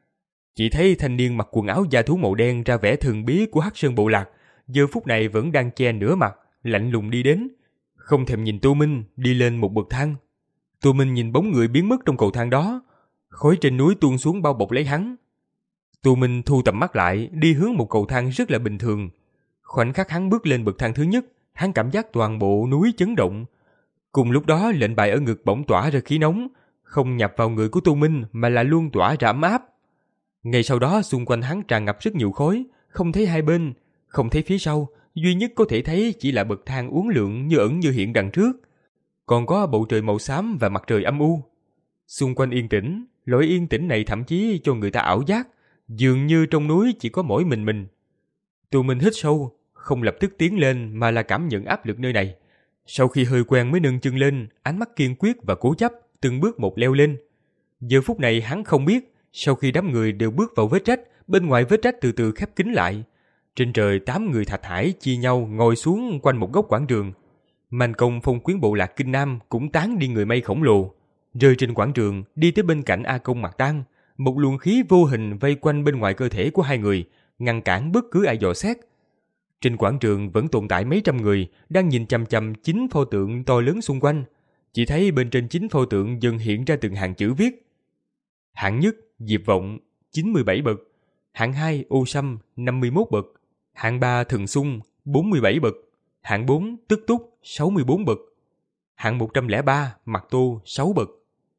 Chỉ thấy thanh niên mặc quần áo da thú màu đen ra vẻ thần bí của Hắc Sơn bộ lạc, giờ phút này vẫn đang che nửa mặt, lạnh lùng đi đến, không thèm nhìn Tô Minh, đi lên một bậc thang. Tô Minh nhìn bóng người biến mất trong cầu thang đó, khói trên núi tuôn xuống bao bọc lấy hắn. Tô Minh thu tầm mắt lại, đi hướng một cầu thang rất là bình thường. Khoảnh khắc hắn bước lên bậc thang thứ nhất, hắn cảm giác toàn bộ núi chấn động. Cùng lúc đó lệnh bài ở ngực bỗng tỏa ra khí nóng, không nhập vào người của Tô Minh mà là luôn tỏa ra ấm áp. Ngay sau đó xung quanh hắn tràn ngập rất nhiều khói, không thấy hai bên, không thấy phía sau, duy nhất có thể thấy chỉ là bậc thang uốn lượn như ẩn như hiện đằng trước. Còn có bầu trời màu xám và mặt trời âm u. Xung quanh yên tĩnh, loại yên tĩnh này thậm chí cho người ta ảo giác, dường như trong núi chỉ có mỗi mình mình. Tô Minh hít sâu, không lập tức tiến lên mà là cảm nhận áp lực nơi này. Sau khi hơi quen mới nâng chân lên, ánh mắt kiên quyết và cố chấp, từng bước một leo lên. Giờ phút này hắn không biết, sau khi đám người đều bước vào vết rách, bên ngoài vết rách từ từ khép kín lại. Trên trời tám người Thạch Hải chia nhau ngồi xuống quanh một góc quảng trường. Man Công phong quyến bộ lạc Kinh Nam cũng tán đi người mây khổng lồ, rơi trên quảng trường đi tới bên cạnh A Công Mạc Tang. Một luồng khí vô hình vây quanh bên ngoài cơ thể của hai người, ngăn cản bất cứ ai dò xét. Trên quảng trường vẫn tồn tại mấy trăm người đang nhìn chằm chằm chín pho tượng to lớn xung quanh. Chỉ thấy bên trên chín pho tượng dần hiện ra từng hàng chữ viết. Hạng nhất Diệp Vọng chín mươi bảy bậc, hạng hai Ô Sâm năm mươi mốt bậc, hạng ba Thần Xung bốn mươi bảy bậc, hạng bốn Tức Túc sáu mươi bốn bậc, hạng một trăm lẻ ba Mặc Tô sáu bậc.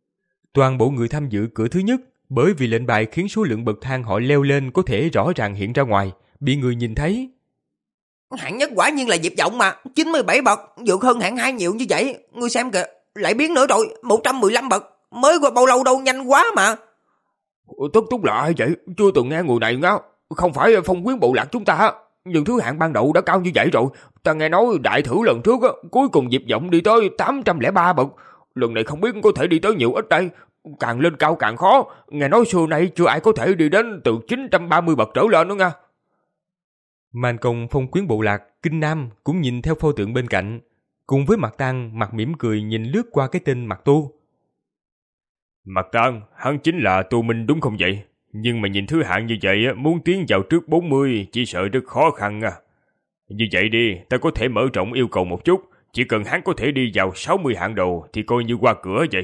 Toàn bộ người tham dự cửa thứ nhất, bởi vì lệnh bài khiến số lượng bậc thang họ leo lên có thể rõ ràng hiện ra ngoài, bị người nhìn thấy.
Hạng nhất quả nhiên là Diệp Vọng mà, chín mươi bảy bậc, vượt hơn hạng hai nhiều như vậy. Ngươi xem kìa, lại biến nữa rồi, một trăm mười lăm bậc, mới qua bao lâu đâu, nhanh quá mà.
Tức Túc là ai vậy? Chưa từng nghe người này ngáo. Không phải phong quyến bộ lạc chúng ta, nhưng thứ hạng ban đầu đã cao như vậy rồi. Ta nghe nói đại thử lần trước, cuối cùng Diệp Vọng đi tới tám trăm lẻ ba bậc. Lần này không biết có thể đi tới nhiều ít đây. Càng lên cao càng khó. Nghe nói xưa nay chưa ai có thể đi đến từ chín trăm ba mươi bậc trở lên nữa nha.
Man Công phong quyến bộ lạc Kinh Nam cũng nhìn theo pho tượng bên cạnh, cùng với Mạc Tang mặt mỉm cười nhìn lướt qua cái tên Mạc Tô.
Mạc Tang, hắn chính là Tô Minh đúng không vậy? Nhưng mà nhìn thứ hạng như vậy, muốn tiến vào trước bốn mươi chỉ sợ rất khó khăn à. Như vậy đi, ta có thể mở rộng yêu cầu một chút, chỉ cần hắn có thể đi vào sáu mươi hạng đầu thì coi như qua cửa vậy.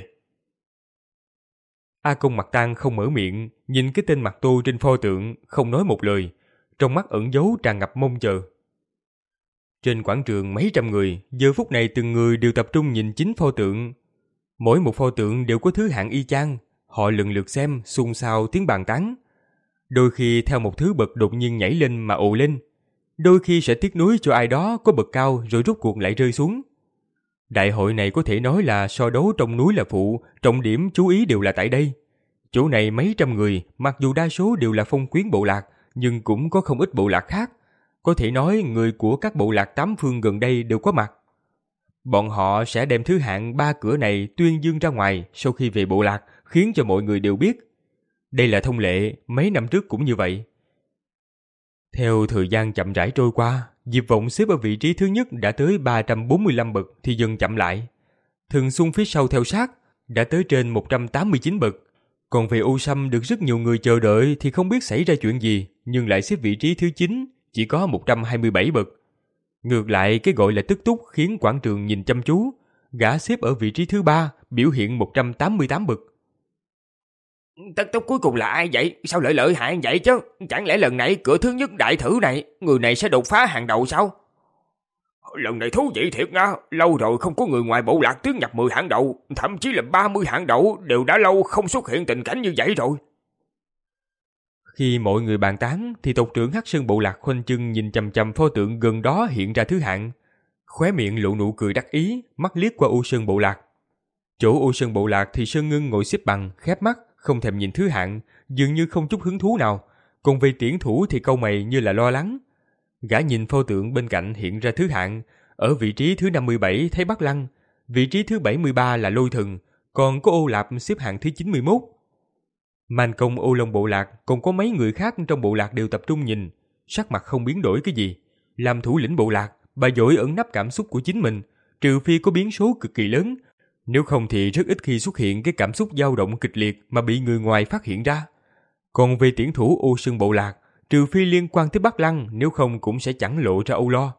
A Công Mạc Tang không mở miệng, nhìn cái tên Mạc Tô trên pho tượng, không nói một lời, trong mắt ẩn dấu tràn ngập mong chờ. Trên quảng trường mấy trăm người, giờ phút này từng người đều tập trung nhìn chính pho tượng. Mỗi một pho tượng đều có thứ hạng y chang, họ lần lượt xem, xôn xao tiếng bàn tán. Đôi khi theo một thứ bậc đột nhiên nhảy lên mà ồ lên. Đôi khi sẽ tiếc nuối cho ai đó có bậc cao rồi rút cuộc lại rơi xuống. Đại hội này có thể nói là so đấu trong núi là phụ, trọng điểm chú ý đều là tại đây. Chỗ này mấy trăm người, mặc dù đa số đều là phong quyến bộ lạc, nhưng cũng có không ít bộ lạc khác. Có thể nói người của các bộ lạc tám phương gần đây đều có mặt. Bọn họ sẽ đem thứ hạng ba cửa này tuyên dương ra ngoài sau khi về bộ lạc, khiến cho mọi người đều biết. Đây là thông lệ, mấy năm trước cũng như vậy. Theo thời gian chậm rãi trôi qua, Diệp Vọng xếp ở vị trí thứ nhất đã tới ba trăm bốn mươi lăm bậc thì dần chậm lại. Thường Xuân phía sau theo sát, đã tới trên một trăm tám mươi chín bậc. Còn về Ô Sâm được rất nhiều người chờ đợi thì không biết xảy ra chuyện gì, nhưng lại xếp vị trí thứ chín, chỉ có một trăm hai mươi bảy bậc. Ngược lại, cái gọi là tức túc khiến quảng trường nhìn chăm chú. Gã xếp ở vị trí thứ ba, biểu hiện một trăm tám mươi tám bậc.
Tất túc cuối cùng là ai vậy? Sao lợi lợi hại vậy chứ? Chẳng lẽ lần này cửa thứ nhất đại thử này, người này sẽ đột phá hàng đầu sao? Lần này thú vị thiệt nha, lâu rồi không có người ngoài bộ lạc tiến nhập mười hạng đầu, thậm chí là ba mươi hạng đầu đều đã lâu không xuất hiện tình cảnh như vậy rồi.
Khi mọi người bàn tán thì tộc trưởng Hắc Sơn bộ lạc khoanh chân nhìn chằm chằm pho tượng gần đó hiện ra thứ hạng. Khóe miệng lộ nụ cười đắc ý, mắt liếc qua Ô Sơn bộ lạc. Chỗ Ô Sơn bộ lạc thì Sơn Ngân ngồi xếp bằng, khép mắt, không thèm nhìn thứ hạng, dường như không chút hứng thú nào. Còn về Tiễn Thủ thì cau mày như là lo lắng. Gã nhìn pho tượng bên cạnh hiện ra thứ hạng, ở vị trí thứ năm mươi bảy thấy Bắc Lăng, vị trí thứ bảy mươi ba là Lôi Thần, còn có Ô Lạp xếp hạng thứ chín mươi mốt. Man Công Ô Long bộ lạc còn có mấy người khác trong bộ lạc đều tập trung nhìn, sắc mặt không biến đổi cái gì. Làm thủ lĩnh bộ lạc, bà giỏi ẩn nấp cảm xúc của chính mình, trừ phi có biến số cực kỳ lớn, nếu không thì rất ít khi xuất hiện cái cảm xúc dao động kịch liệt mà bị người ngoài phát hiện ra. Còn về Tiễn Thủ Ô Sơn bộ lạc, trừ phi liên quan tới Bắc Lăng, nếu không cũng sẽ chẳng lộ ra âu lo.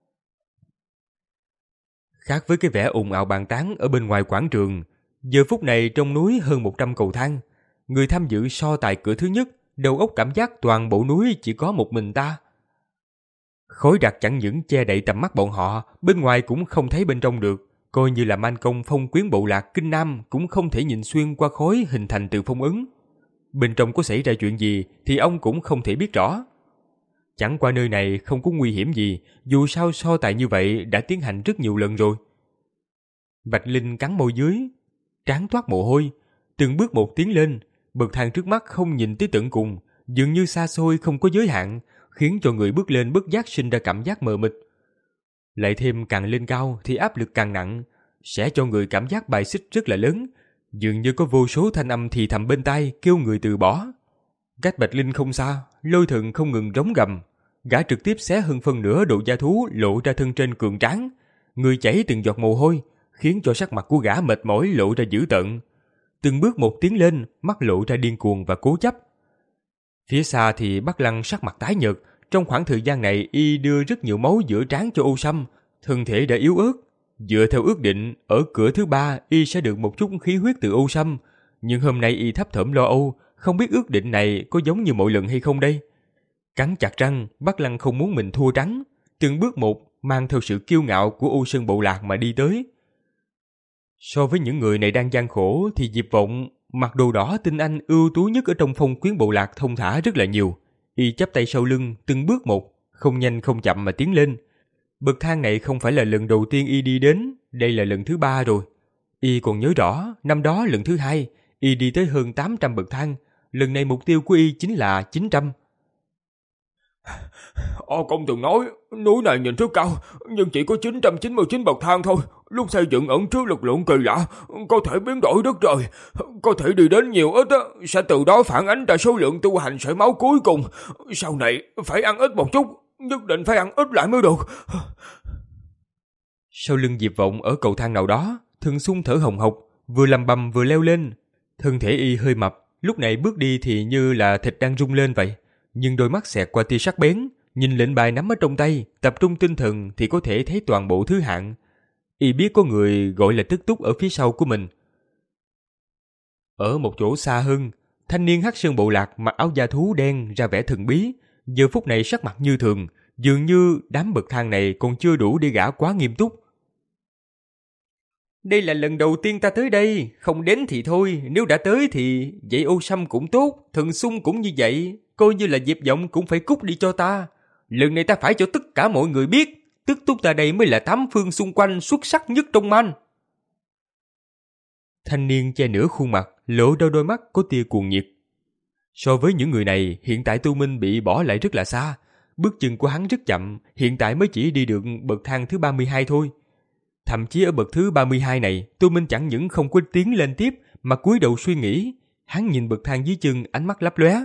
Khác với cái vẻ ồn ào bàn tán ở bên ngoài quảng trường, giờ phút này trong núi hơn một trăm cầu thang, người tham dự so tài cửa thứ nhất, đầu óc cảm giác toàn bộ núi chỉ có một mình ta. Khói đặc chẳng những che đậy tầm mắt bọn họ, bên ngoài cũng không thấy bên trong được, coi như là Man Công phong quyến bộ lạc Kinh Nam cũng không thể nhìn xuyên qua khói hình thành từ phong ấn. Bên trong có xảy ra chuyện gì thì ông cũng không thể biết rõ. Chẳng qua nơi này không có nguy hiểm gì, dù sao so tài như vậy đã tiến hành rất nhiều lần rồi. Bạch Linh cắn môi dưới, trán toát mồ hôi, từng bước một tiến lên, bậc thang trước mắt không nhìn tới tận cùng, dường như xa xôi không có giới hạn, khiến cho người bước lên bất giác sinh ra cảm giác mờ mịt. Lại thêm càng lên cao thì áp lực càng nặng, sẽ cho người cảm giác bài xích rất là lớn, dường như có vô số thanh âm thì thầm bên tai kêu người từ bỏ. Cách Bạch Linh không xa, Lôi Thần không ngừng rống gầm, gã trực tiếp xé hơn phân nửa độ da thú lộ ra thân trên cường tráng, người chảy từng giọt mồ hôi, khiến cho sắc mặt của gã mệt mỏi lộ ra dữ tợn. Từng bước một tiến lên, mắt lộ ra điên cuồng và cố chấp. Phía xa thì Bắc Lăng sắc mặt tái nhợt, trong khoảng thời gian này y đưa rất nhiều máu giữa trán cho Ô Sâm, thân thể đã yếu ớt. Dựa theo ước định, ở cửa thứ ba y sẽ được một chút khí huyết từ Ô Sâm, nhưng hôm nay y thấp thỏm lo âu, không biết ước định này có giống như mọi lần hay không đây. Cắn chặt răng, Bắc Lăng không muốn mình thua trắng, từng bước một mang theo sự kiêu ngạo của Ô Sơn bộ lạc mà đi tới. So với những người này đang gian khổ thì Diệp Vọng mặc đồ đỏ tinh anh ưu tú nhất ở trong phong quyến bộ lạc thông thả rất là nhiều. Y chắp tay sau lưng, từng bước một, không nhanh không chậm mà tiến lên. Bậc thang này không phải là lần đầu tiên y đi đến, đây là lần thứ ba rồi. Y còn nhớ rõ, năm đó lần thứ hai, y đi tới hơn tám trăm bậc thang, lần này mục tiêu của y chính là chín trăm.
Ô công từng nói, núi này nhìn rất cao, nhưng chỉ có chín trăm chín mươi chín bậc thang thôi. Lúc xây dựng ẩn chứa lực lượng kỳ lạ, có thể biến đổi đất trời, có thể đi đến nhiều ít, sẽ từ đó phản ánh ra số lượng tu hành sợi máu cuối cùng. Sau này phải ăn ít một chút, nhất định phải ăn ít lại mới được.
Sau lưng Diệp Vọng ở cầu thang nào đó, Thường Xuân thở hồng hộc, vừa lầm bầm vừa leo lên. Thân thể y hơi mập, lúc này bước đi thì như là thịt đang rung lên vậy. Nhưng đôi mắt xẹt qua tia sắc bén, nhìn lệnh bài nắm ở trong tay, tập trung tinh thần thì có thể thấy toàn bộ thứ hạng. Y biết có người gọi là Tức Túc ở phía sau của mình. Ở một chỗ xa hơn, thanh niên Hắc Sơn bộ lạc mặc áo da thú đen ra vẻ thần bí, giờ phút này sắc mặt như thường, dường như đám bậc thang này còn chưa đủ để gã quá nghiêm túc. Đây là lần đầu tiên ta tới đây, không đến thì thôi, nếu đã tới thì vậy Ô Sâm cũng tốt, Thần Xung cũng như vậy, coi như là Diệp Vọng cũng phải cút đi cho ta. Lần này ta phải cho tất cả mọi người biết, Tức Túc ta đây mới là tám phương xung quanh xuất sắc nhất trong Man. Thanh niên che nửa khuôn mặt, lộ đôi đôi mắt có tia cuồng nhiệt. So với những người này, hiện tại Tu Minh bị bỏ lại rất là xa. Bước chân của hắn rất chậm, hiện tại mới chỉ đi được bậc thang thứ ba mươi hai thôi. Thậm chí ở bậc thứ ba mươi hai này, Tu Minh chẳng những không có tiến lên tiếp, mà cúi đầu suy nghĩ. Hắn nhìn bậc thang dưới chân, ánh mắt lấp lóe.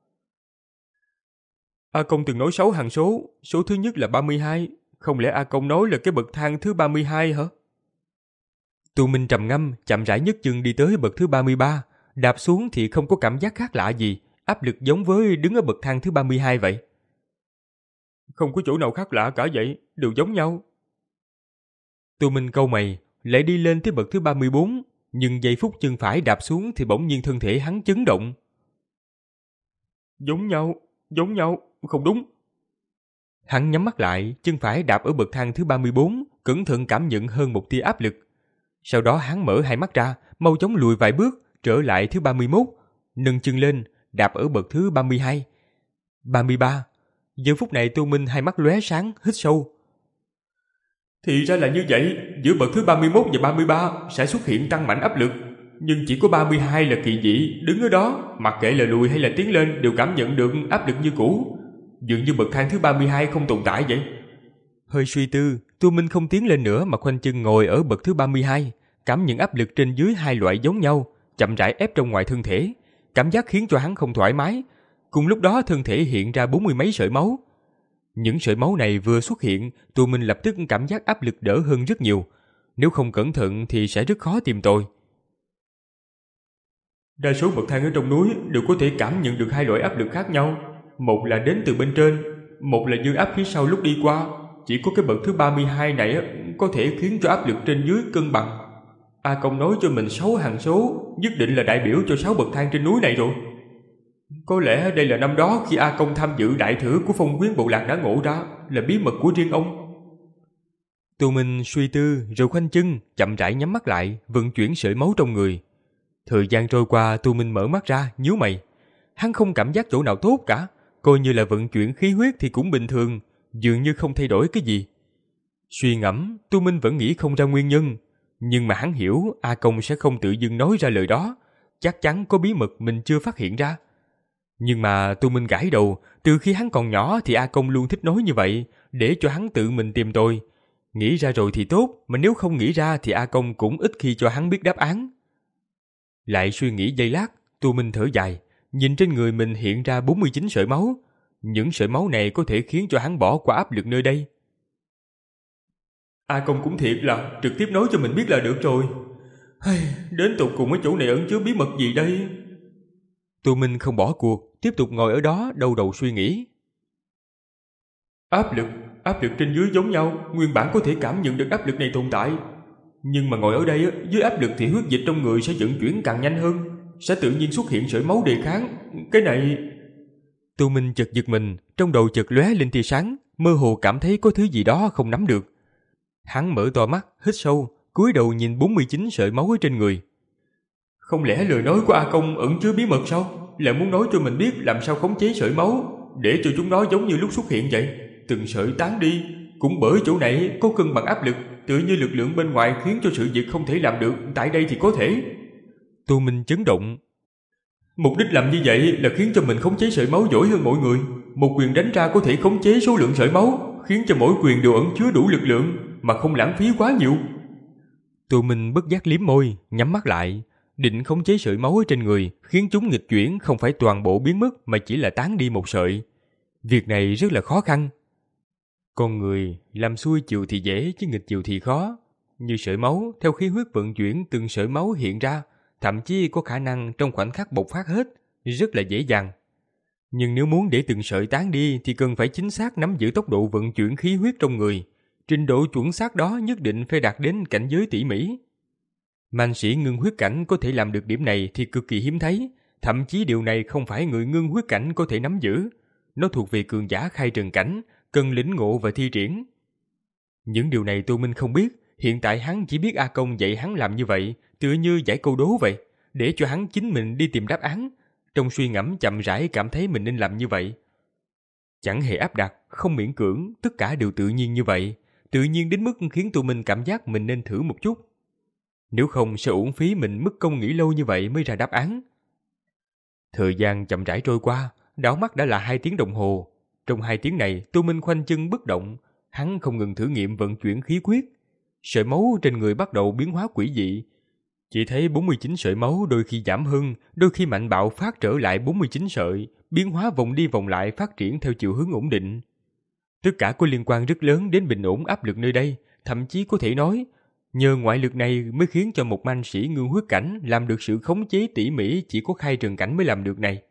A Công từng nói sáu hằng số, số thứ nhất là ba mươi hai. Không lẽ A Công nói là cái bậc thang thứ ba mươi hai hả? Tu Minh trầm ngâm, chậm rãi nhấc chân đi tới bậc thứ ba mươi ba. Đạp xuống thì không có cảm giác khác lạ gì, áp lực giống với đứng ở bậc thang thứ ba mươi hai vậy. Không có chỗ nào khác lạ cả vậy, đều giống nhau. Tu Minh cau mày, lại đi lên tới bậc thứ ba mươi bốn, nhưng giây phút chân phải đạp xuống thì bỗng nhiên thân thể hắn chấn động. Giống nhau, giống nhau, không đúng. Hắn nhắm mắt lại, chân phải đạp ở bậc thang thứ ba mươi bốn, cẩn thận cảm nhận hơn một tia áp lực. Sau đó hắn mở hai mắt ra, mau chóng lùi vài bước, trở lại thứ ba mươi mốt, nâng chân lên, đạp ở bậc thứ ba mươi hai, ba mươi ba. Giờ phút này Tu Minh hai mắt lóe sáng, hít sâu. Thì ra là như vậy, giữa bậc thứ ba mươi mốt và ba mươi ba sẽ xuất hiện tăng mạnh áp lực, nhưng chỉ có ba mươi hai là kỳ dị, đứng ở đó, mặc kệ là lùi hay là tiến lên đều cảm nhận được áp lực như cũ. Dường như bậc thang thứ ba mươi hai không tồn tại vậy. Hơi suy tư, Tu Minh không tiến lên nữa mà khoanh chân ngồi ở bậc thứ ba mươi hai, cảm nhận áp lực trên dưới hai loại giống nhau, chậm rãi ép trong ngoài thân thể, cảm giác khiến cho hắn không thoải mái. Cùng lúc đó thân thể hiện ra bốn mươi mấy sợi máu. Những sợi máu này vừa xuất hiện, Tu Minh lập tức cảm giác áp lực đỡ hơn rất nhiều. Nếu không cẩn thận thì sẽ rất khó tìm tội. Đa số bậc thang ở trong núi đều có thể cảm nhận được hai loại áp lực khác nhau. Một là đến từ bên trên, một là dư áp phía sau lúc đi qua. Chỉ có cái bậc thứ ba mươi hai này có thể khiến cho áp lực trên dưới cân bằng. A Công nói cho mình sáu hằng số, nhất định là đại biểu cho sáu bậc thang trên núi này rồi. Có lẽ đây là năm đó khi A Công tham dự đại thử của Phong Quyến Bộ Lạc đã ngộ ra, là bí mật của riêng ông. Tu Minh suy tư rồi khoanh chân, chậm rãi nhắm mắt lại, vận chuyển sợi máu trong người. Thời gian trôi qua, Tu Minh mở mắt ra, nhíu mày. Hắn không cảm giác chỗ nào tốt cả, coi như là vận chuyển khí huyết thì cũng bình thường, dường như không thay đổi cái gì. Suy ngẫm, Tu Minh vẫn nghĩ không ra nguyên nhân, nhưng mà hắn hiểu A Công sẽ không tự dưng nói ra lời đó, chắc chắn có bí mật mình chưa phát hiện ra. Nhưng mà Tu Minh gãi đầu, từ khi hắn còn nhỏ thì A Công luôn thích nói như vậy, để cho hắn tự mình tìm tôi. Nghĩ ra rồi thì tốt, mà nếu không nghĩ ra thì A Công cũng ít khi cho hắn biết đáp án. Lại suy nghĩ giây lát, Tu Minh thở dài, nhìn trên người mình hiện ra bốn mươi chín sợi máu. Những sợi máu này có thể khiến cho hắn bỏ qua áp lực nơi đây. A Công cũng thiệt là trực tiếp nói cho mình biết là được rồi. Đến tột cùng ở chỗ này ẩn chứa bí mật gì đây? Tu Minh không bỏ cuộc, tiếp tục ngồi ở đó đầu đầu suy nghĩ. Áp lực, áp lực trên dưới giống nhau, nguyên bản có thể cảm nhận được áp lực này tồn tại. Nhưng mà ngồi ở đây, dưới áp lực thì huyết dịch trong người sẽ vận chuyển càng nhanh hơn, sẽ tự nhiên xuất hiện sợi máu đề kháng. Cái này... Tu Minh chợt giật mình, trong đầu chợt lóe lên tia sáng, mơ hồ cảm thấy có thứ gì đó không nắm được. Hắn mở to mắt, hít sâu, cúi đầu nhìn bốn mươi chín sợi máu ở trên người. Không lẽ lời nói của A Công ẩn chứa bí mật sao? Là muốn nói cho mình biết làm sao khống chế sợi máu, để cho chúng nó giống như lúc xuất hiện vậy, từng sợi tán đi. Cũng bởi chỗ này có cân bằng áp lực, tựa như lực lượng bên ngoài khiến cho sự việc không thể làm được, tại đây thì có thể. Tu Minh chấn động. Mục đích làm như vậy là khiến cho mình khống chế sợi máu giỏi hơn mọi người. Một quyền đánh ra có thể khống chế số lượng sợi máu, khiến cho mỗi quyền đều ẩn chứa đủ lực lượng, mà không lãng phí quá nhiều. Tu Minh bất giác liếm môi, nhắm mắt lại, định khống chế sợi máu ở trên người, khiến chúng nghịch chuyển không phải toàn bộ biến mất mà chỉ là tán đi một sợi. Việc này rất là khó khăn. Con người làm xuôi chiều thì dễ chứ nghịch chiều thì khó. Như sợi máu, theo khí huyết vận chuyển từng sợi máu hiện ra, thậm chí có khả năng trong khoảnh khắc bộc phát hết, rất là dễ dàng. Nhưng nếu muốn để từng sợi tán đi thì cần phải chính xác nắm giữ tốc độ vận chuyển khí huyết trong người. Trình độ chuẩn xác đó nhất định phải đạt đến cảnh giới tỉ mỉ. Man sĩ ngưng huyết cảnh có thể làm được điểm này thì cực kỳ hiếm thấy, thậm chí điều này không phải người ngưng huyết cảnh có thể nắm giữ. Nó thuộc về cường giả khai trần cảnh, cần lĩnh ngộ và thi triển. Những điều này Tu Minh không biết, hiện tại hắn chỉ biết A Công dạy hắn làm như vậy, tựa như giải câu đố vậy, để cho hắn chính mình đi tìm đáp án. Trong suy ngẫm chậm rãi cảm thấy mình nên làm như vậy. Chẳng hề áp đặt, không miễn cưỡng, tất cả đều tự nhiên như vậy. Tự nhiên đến mức khiến tụi mình cảm giác mình nên thử một chút. Nếu không sẽ uổng phí mình mất công nghĩ lâu như vậy mới ra đáp án. Thời gian chậm rãi trôi qua, đảo mắt đã là hai tiếng đồng hồ. Trong hai tiếng này, Tô Minh khoanh chân bất động, hắn không ngừng thử nghiệm vận chuyển khí quyết. Sợi máu trên người bắt đầu biến hóa quỷ dị. Chỉ thấy bốn mươi chín sợi máu đôi khi giảm hơn, đôi khi mạnh bạo phát trở lại bốn mươi chín sợi, biến hóa vòng đi vòng lại phát triển theo chiều hướng ổn định. Tất cả có liên quan rất lớn đến bình ổn áp lực nơi đây, thậm chí có thể nói, nhờ ngoại lực này mới khiến cho một manh sĩ ngưng huyết cảnh làm được sự khống chế tỉ mỉ chỉ có khai trường cảnh mới làm được này.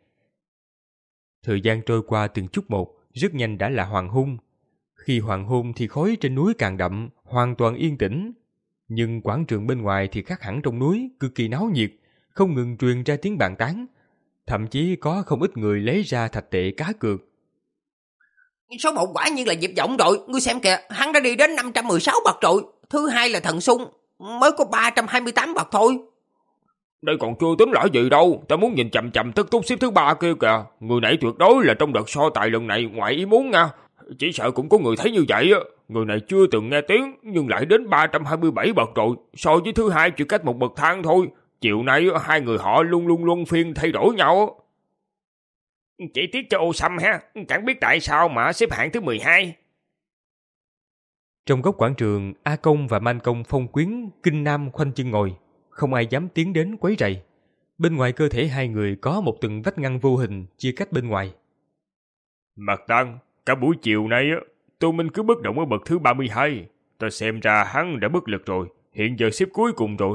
Thời gian trôi qua từng chút một, rất nhanh đã là hoàng hôn. Khi hoàng hôn thì khói trên núi càng đậm, hoàn toàn yên tĩnh. Nhưng quảng trường bên ngoài thì khác hẳn trong núi, cực kỳ náo nhiệt, không ngừng truyền ra tiếng bàn tán. Thậm chí có không ít người lấy ra thạch tệ cá cược.
Số một quả nhiên là Diệp Vọng rồi, ngươi xem kìa, hắn đã đi đến năm trăm mười sáu bậc rồi. Thứ hai là Thần Sung, mới có ba trăm hai mươi tám bậc thôi.
Đây còn chưa tính là gì đâu, ta muốn nhìn chậm chậm tất túc xếp thứ ba kia kìa. Người này tuyệt đối là trong đợt so tài lần này ngoài ý muốn nha. Chỉ sợ cũng có người thấy như vậy á. Người này chưa từng nghe tiếng nhưng lại đến ba trăm hai mươi bảy bậc rồi, so với thứ hai chỉ cách một bậc thang thôi. Chiều nay hai người họ luôn luôn luân phiên thay đổi nhau. Chỉ tiếc cho ô xăm ha, chẳng biết tại sao mà xếp hạng thứ mười hai.
Trong góc quảng trường, A Công và Man Công Phong Quyến Kinh Nam khoanh chân ngồi, không ai dám tiến đến quấy rầy. Bên ngoài cơ thể hai người có một từng vách ngăn vô hình chia cách bên ngoài.
Mạc Tăng, cả buổi chiều nay á, Tô Minh cứ bất động ở bậc thứ ba mươi hai. Ta xem ra hắn đã bất lực rồi, hiện giờ xếp cuối cùng rồi.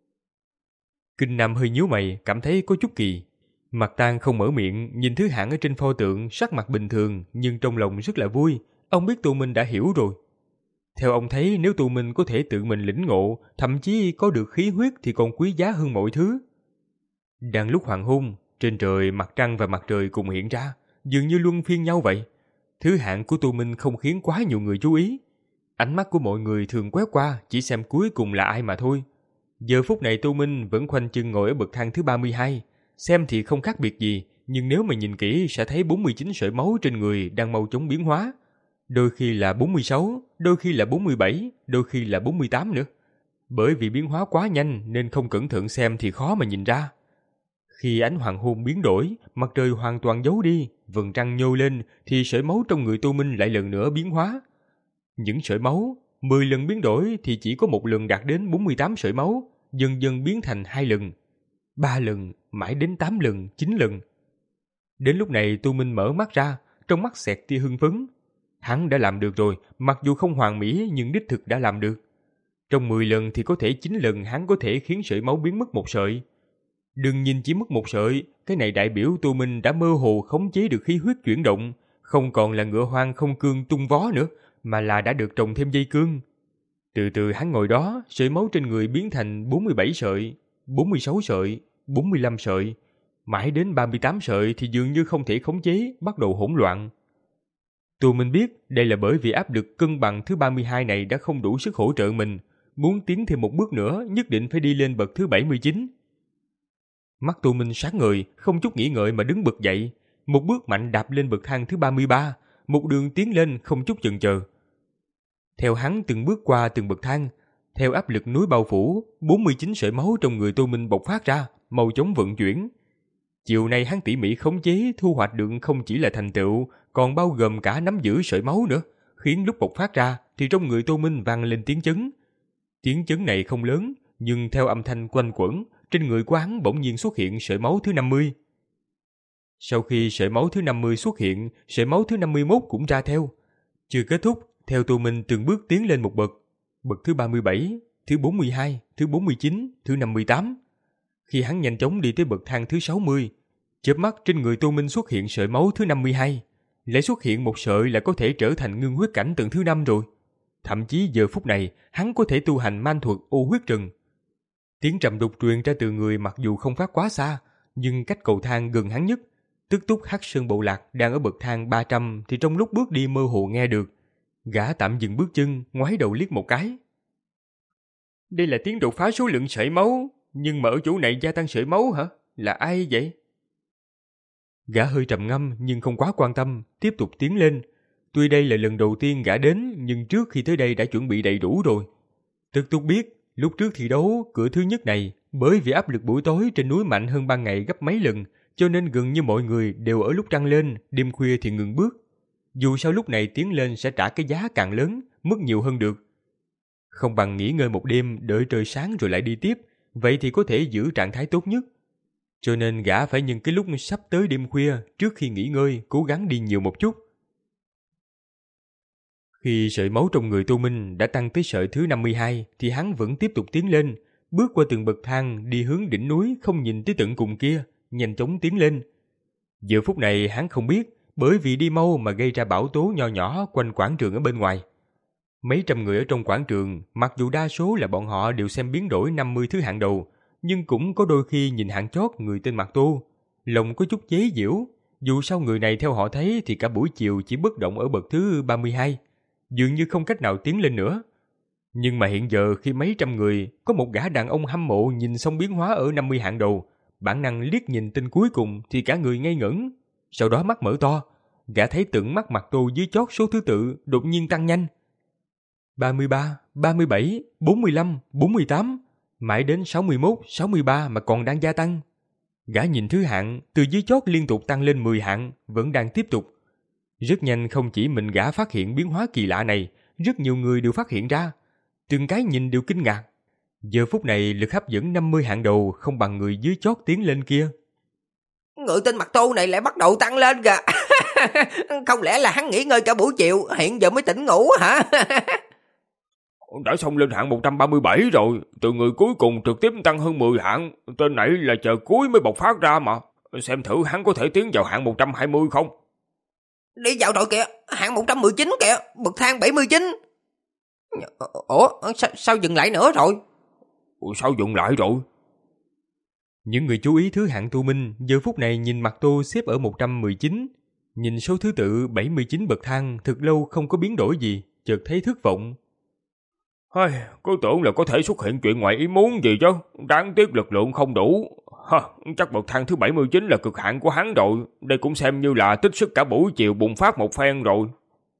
Kinh Nam hơi nhíu mày, cảm thấy có chút kỳ. Mạc Tăng không mở miệng, nhìn thứ hạng ở trên pho tượng, sắc mặt bình thường, nhưng trong lòng rất là vui. Ông biết Tô Minh đã hiểu rồi. Theo ông thấy, nếu Tô Minh có thể tự mình lĩnh ngộ, thậm chí có được khí huyết thì còn quý giá hơn mọi thứ. Đang lúc hoàng hôn, trên trời mặt trăng và mặt trời cùng hiện ra, dường như luân phiên nhau vậy. Thứ hạng của Tô Minh không khiến quá nhiều người chú ý. Ánh mắt của mọi người thường quét qua, chỉ xem cuối cùng là ai mà thôi. Giờ phút này Tô Minh vẫn khoanh chân ngồi ở bậc thang thứ ba mươi hai. Xem thì không khác biệt gì, nhưng nếu mà nhìn kỹ sẽ thấy bốn mươi chín sợi máu trên người đang mau chóng biến hóa. Đôi khi là bốn mươi sáu, đôi khi là bốn mươi bảy, đôi khi là bốn mươi tám nữa. Bởi vì biến hóa quá nhanh nên không cẩn thận xem thì khó mà nhìn ra. Khi ánh hoàng hôn biến đổi, mặt trời hoàn toàn giấu đi, vầng trăng nhô lên thì sợi máu trong người Tô Minh lại lần nữa biến hóa. Những sợi máu, mười lần biến đổi thì chỉ có một lần đạt đến bốn mươi tám sợi máu, dần dần biến thành hai lần, ba lần, mãi đến tám lần, chín lần. Đến lúc này Tô Minh mở mắt ra, trong mắt xẹt tia hưng phấn. Hắn đã làm được rồi, mặc dù không hoàn mỹ nhưng đích thực đã làm được. Trong mười lần thì có thể chín lần hắn có thể khiến sợi máu biến mất một sợi. Đừng nhìn chỉ mất một sợi, cái này đại biểu Tô Minh đã mơ hồ khống chế được khí huyết chuyển động, không còn là ngựa hoang không cương tung vó nữa, mà là đã được trồng thêm dây cương. Từ từ hắn ngồi đó, sợi máu trên người biến thành bốn mươi bảy sợi, bốn mươi sáu sợi, bốn mươi lăm sợi, mãi đến ba mươi tám sợi thì dường như không thể khống chế, bắt đầu hỗn loạn. Tô Minh biết đây là bởi vì áp lực cân bằng thứ ba mươi hai này đã không đủ sức hỗ trợ mình, muốn tiến thêm một bước nữa nhất định phải đi lên bậc thứ bảy mươi chín. Mắt Tô Minh sáng ngời, không chút nghĩ ngợi mà đứng bật dậy, một bước mạnh đạp lên bậc thang thứ ba mươi ba, một đường tiến lên không chút chần chờ. Theo hắn từng bước qua từng bậc thang, theo áp lực núi bao phủ, bốn mươi chín sợi máu trong người Tô Minh bộc phát ra, mau chóng vận chuyển. Chiều nay hắn tỉ mỉ khống chế thu hoạch được không chỉ là thành tựu, còn bao gồm cả nắm giữ sợi máu nữa, khiến lúc bộc phát ra thì trong người Tô Minh vang lên tiếng chấn. Tiếng chấn này không lớn, nhưng theo âm thanh quanh quẩn, trên người của hắn bỗng nhiên xuất hiện sợi máu thứ năm mươi. Sau khi sợi máu thứ năm mươi xuất hiện, sợi máu thứ năm mươi mốt cũng ra theo. Chưa kết thúc, theo Tô Minh từng bước tiến lên một bậc, bậc thứ ba mươi bảy, thứ bốn mươi hai, thứ bốn mươi chín, thứ năm mươi tám. Khi hắn nhanh chóng đi tới bậc thang thứ sáu mươi, chớp mắt trên người Tô Minh xuất hiện sợi máu thứ năm mươi hai, lại xuất hiện một sợi là có thể trở thành ngưng huyết cảnh tầng thứ năm rồi. Thậm chí giờ phút này, hắn có thể tu hành man thuật ô huyết trần. Tiếng trầm đục truyền ra từ người mặc dù không phát quá xa, nhưng cách cầu thang gần hắn nhất, tức túc Hắc Sơn Bộ Lạc đang ở bậc thang ba trăm thì trong lúc bước đi mơ hồ nghe được. Gã tạm dừng bước chân, ngoái đầu liếc một cái. Đây là tiếng đột phá số lượng sợi máu, nhưng mà ở chỗ này gia tăng sợi máu hả? Là ai vậy? Gã hơi trầm ngâm nhưng không quá quan tâm, tiếp tục tiến lên. Tuy đây là lần đầu tiên gã đến, nhưng trước khi tới đây đã chuẩn bị đầy đủ rồi. Tức Túc biết, lúc trước thi đấu, cửa thứ nhất này, bởi vì áp lực buổi tối trên núi mạnh hơn ban ngày gấp mấy lần, cho nên gần như mọi người đều ở lúc trăng lên, đêm khuya thì ngừng bước. Dù sao lúc này tiến lên sẽ trả cái giá càng lớn, mất nhiều hơn được. Không bằng nghỉ ngơi một đêm, đợi trời sáng rồi lại đi tiếp, vậy thì có thể giữ trạng thái tốt nhất. Cho nên gã phải nhân cái lúc sắp tới đêm khuya, trước khi nghỉ ngơi, cố gắng đi nhiều một chút. Khi sợi máu trong người Tô Minh đã tăng tới sợi thứ năm mươi hai, thì hắn vẫn tiếp tục tiến lên, bước qua từng bậc thang đi hướng đỉnh núi không nhìn tới tận cùng kia, nhanh chóng tiến lên. Giờ phút này hắn không biết, bởi vì đi mau mà gây ra bão tố nho nhỏ quanh quảng trường ở bên ngoài. Mấy trăm người ở trong quảng trường, mặc dù đa số là bọn họ đều xem biến đổi năm mươi thứ hạng đầu, nhưng cũng có đôi khi nhìn hạng chót người tên Mạc Tô, lòng có chút chế giễu. Dù sao người này theo họ thấy thì cả buổi chiều chỉ bất động ở bậc thứ ba mươi hai, dường như không cách nào tiến lên nữa. Nhưng mà hiện giờ khi mấy trăm người, có một gã đàn ông hâm mộ nhìn xong biến hóa ở năm mươi hạng đầu, bản năng liếc nhìn tên cuối cùng thì cả người ngây ngẩn. Sau đó mắt mở to, gã thấy tận mắt Mạc Tô dưới chót số thứ tự đột nhiên tăng nhanh. ba mươi ba, ba mươi bảy, bốn mươi lăm, bốn mươi tám, mãi đến sáu mươi mốt, sáu mươi ba mà còn đang gia tăng. Gã nhìn thứ hạng, từ dưới chót liên tục tăng lên mười hạng, vẫn đang tiếp tục. Rất nhanh không chỉ mình gã phát hiện biến hóa kỳ lạ này, rất nhiều người đều phát hiện ra. Từng cái nhìn đều kinh ngạc. Giờ phút này lực hấp dẫn năm mươi hạng đầu không bằng người dưới chót tiến lên kia.
Người tên Mạc Tô này lại bắt đầu tăng lên kìa. Không lẽ là hắn nghỉ ngơi cả buổi chiều, hiện giờ mới tỉnh ngủ hả?
Đã xông lên hạng một trăm ba mươi bảy rồi, từ người cuối cùng trực tiếp tăng hơn mười hạng, tên này là chờ cuối mới bộc phát ra mà. Xem thử hắn có thể tiến vào hạng một trăm hai mươi không?
Đi vào rồi kìa, hạng một trăm mười chín kìa, bậc thang bảy mươi chín. Ủa, sao, sao dừng lại nữa rồi?
Ủa, sao dừng lại rồi?
Những người chú ý thứ hạng Tô Minh giờ phút này nhìn Mạc Tô xếp ở một trăm mười chín, nhìn số thứ tự bảy mươi chín bậc thang thực lâu không có biến đổi gì, chợt thấy thất vọng.
Hey, cứ tưởng là có thể xuất hiện chuyện ngoài ý muốn gì chứ, đáng tiếc lực lượng không đủ. Ha, chắc bậc thang thứ bảy mươi chín là cực hạn của hắn rồi, đây cũng xem như là tích sức cả buổi chiều bùng phát một phen rồi.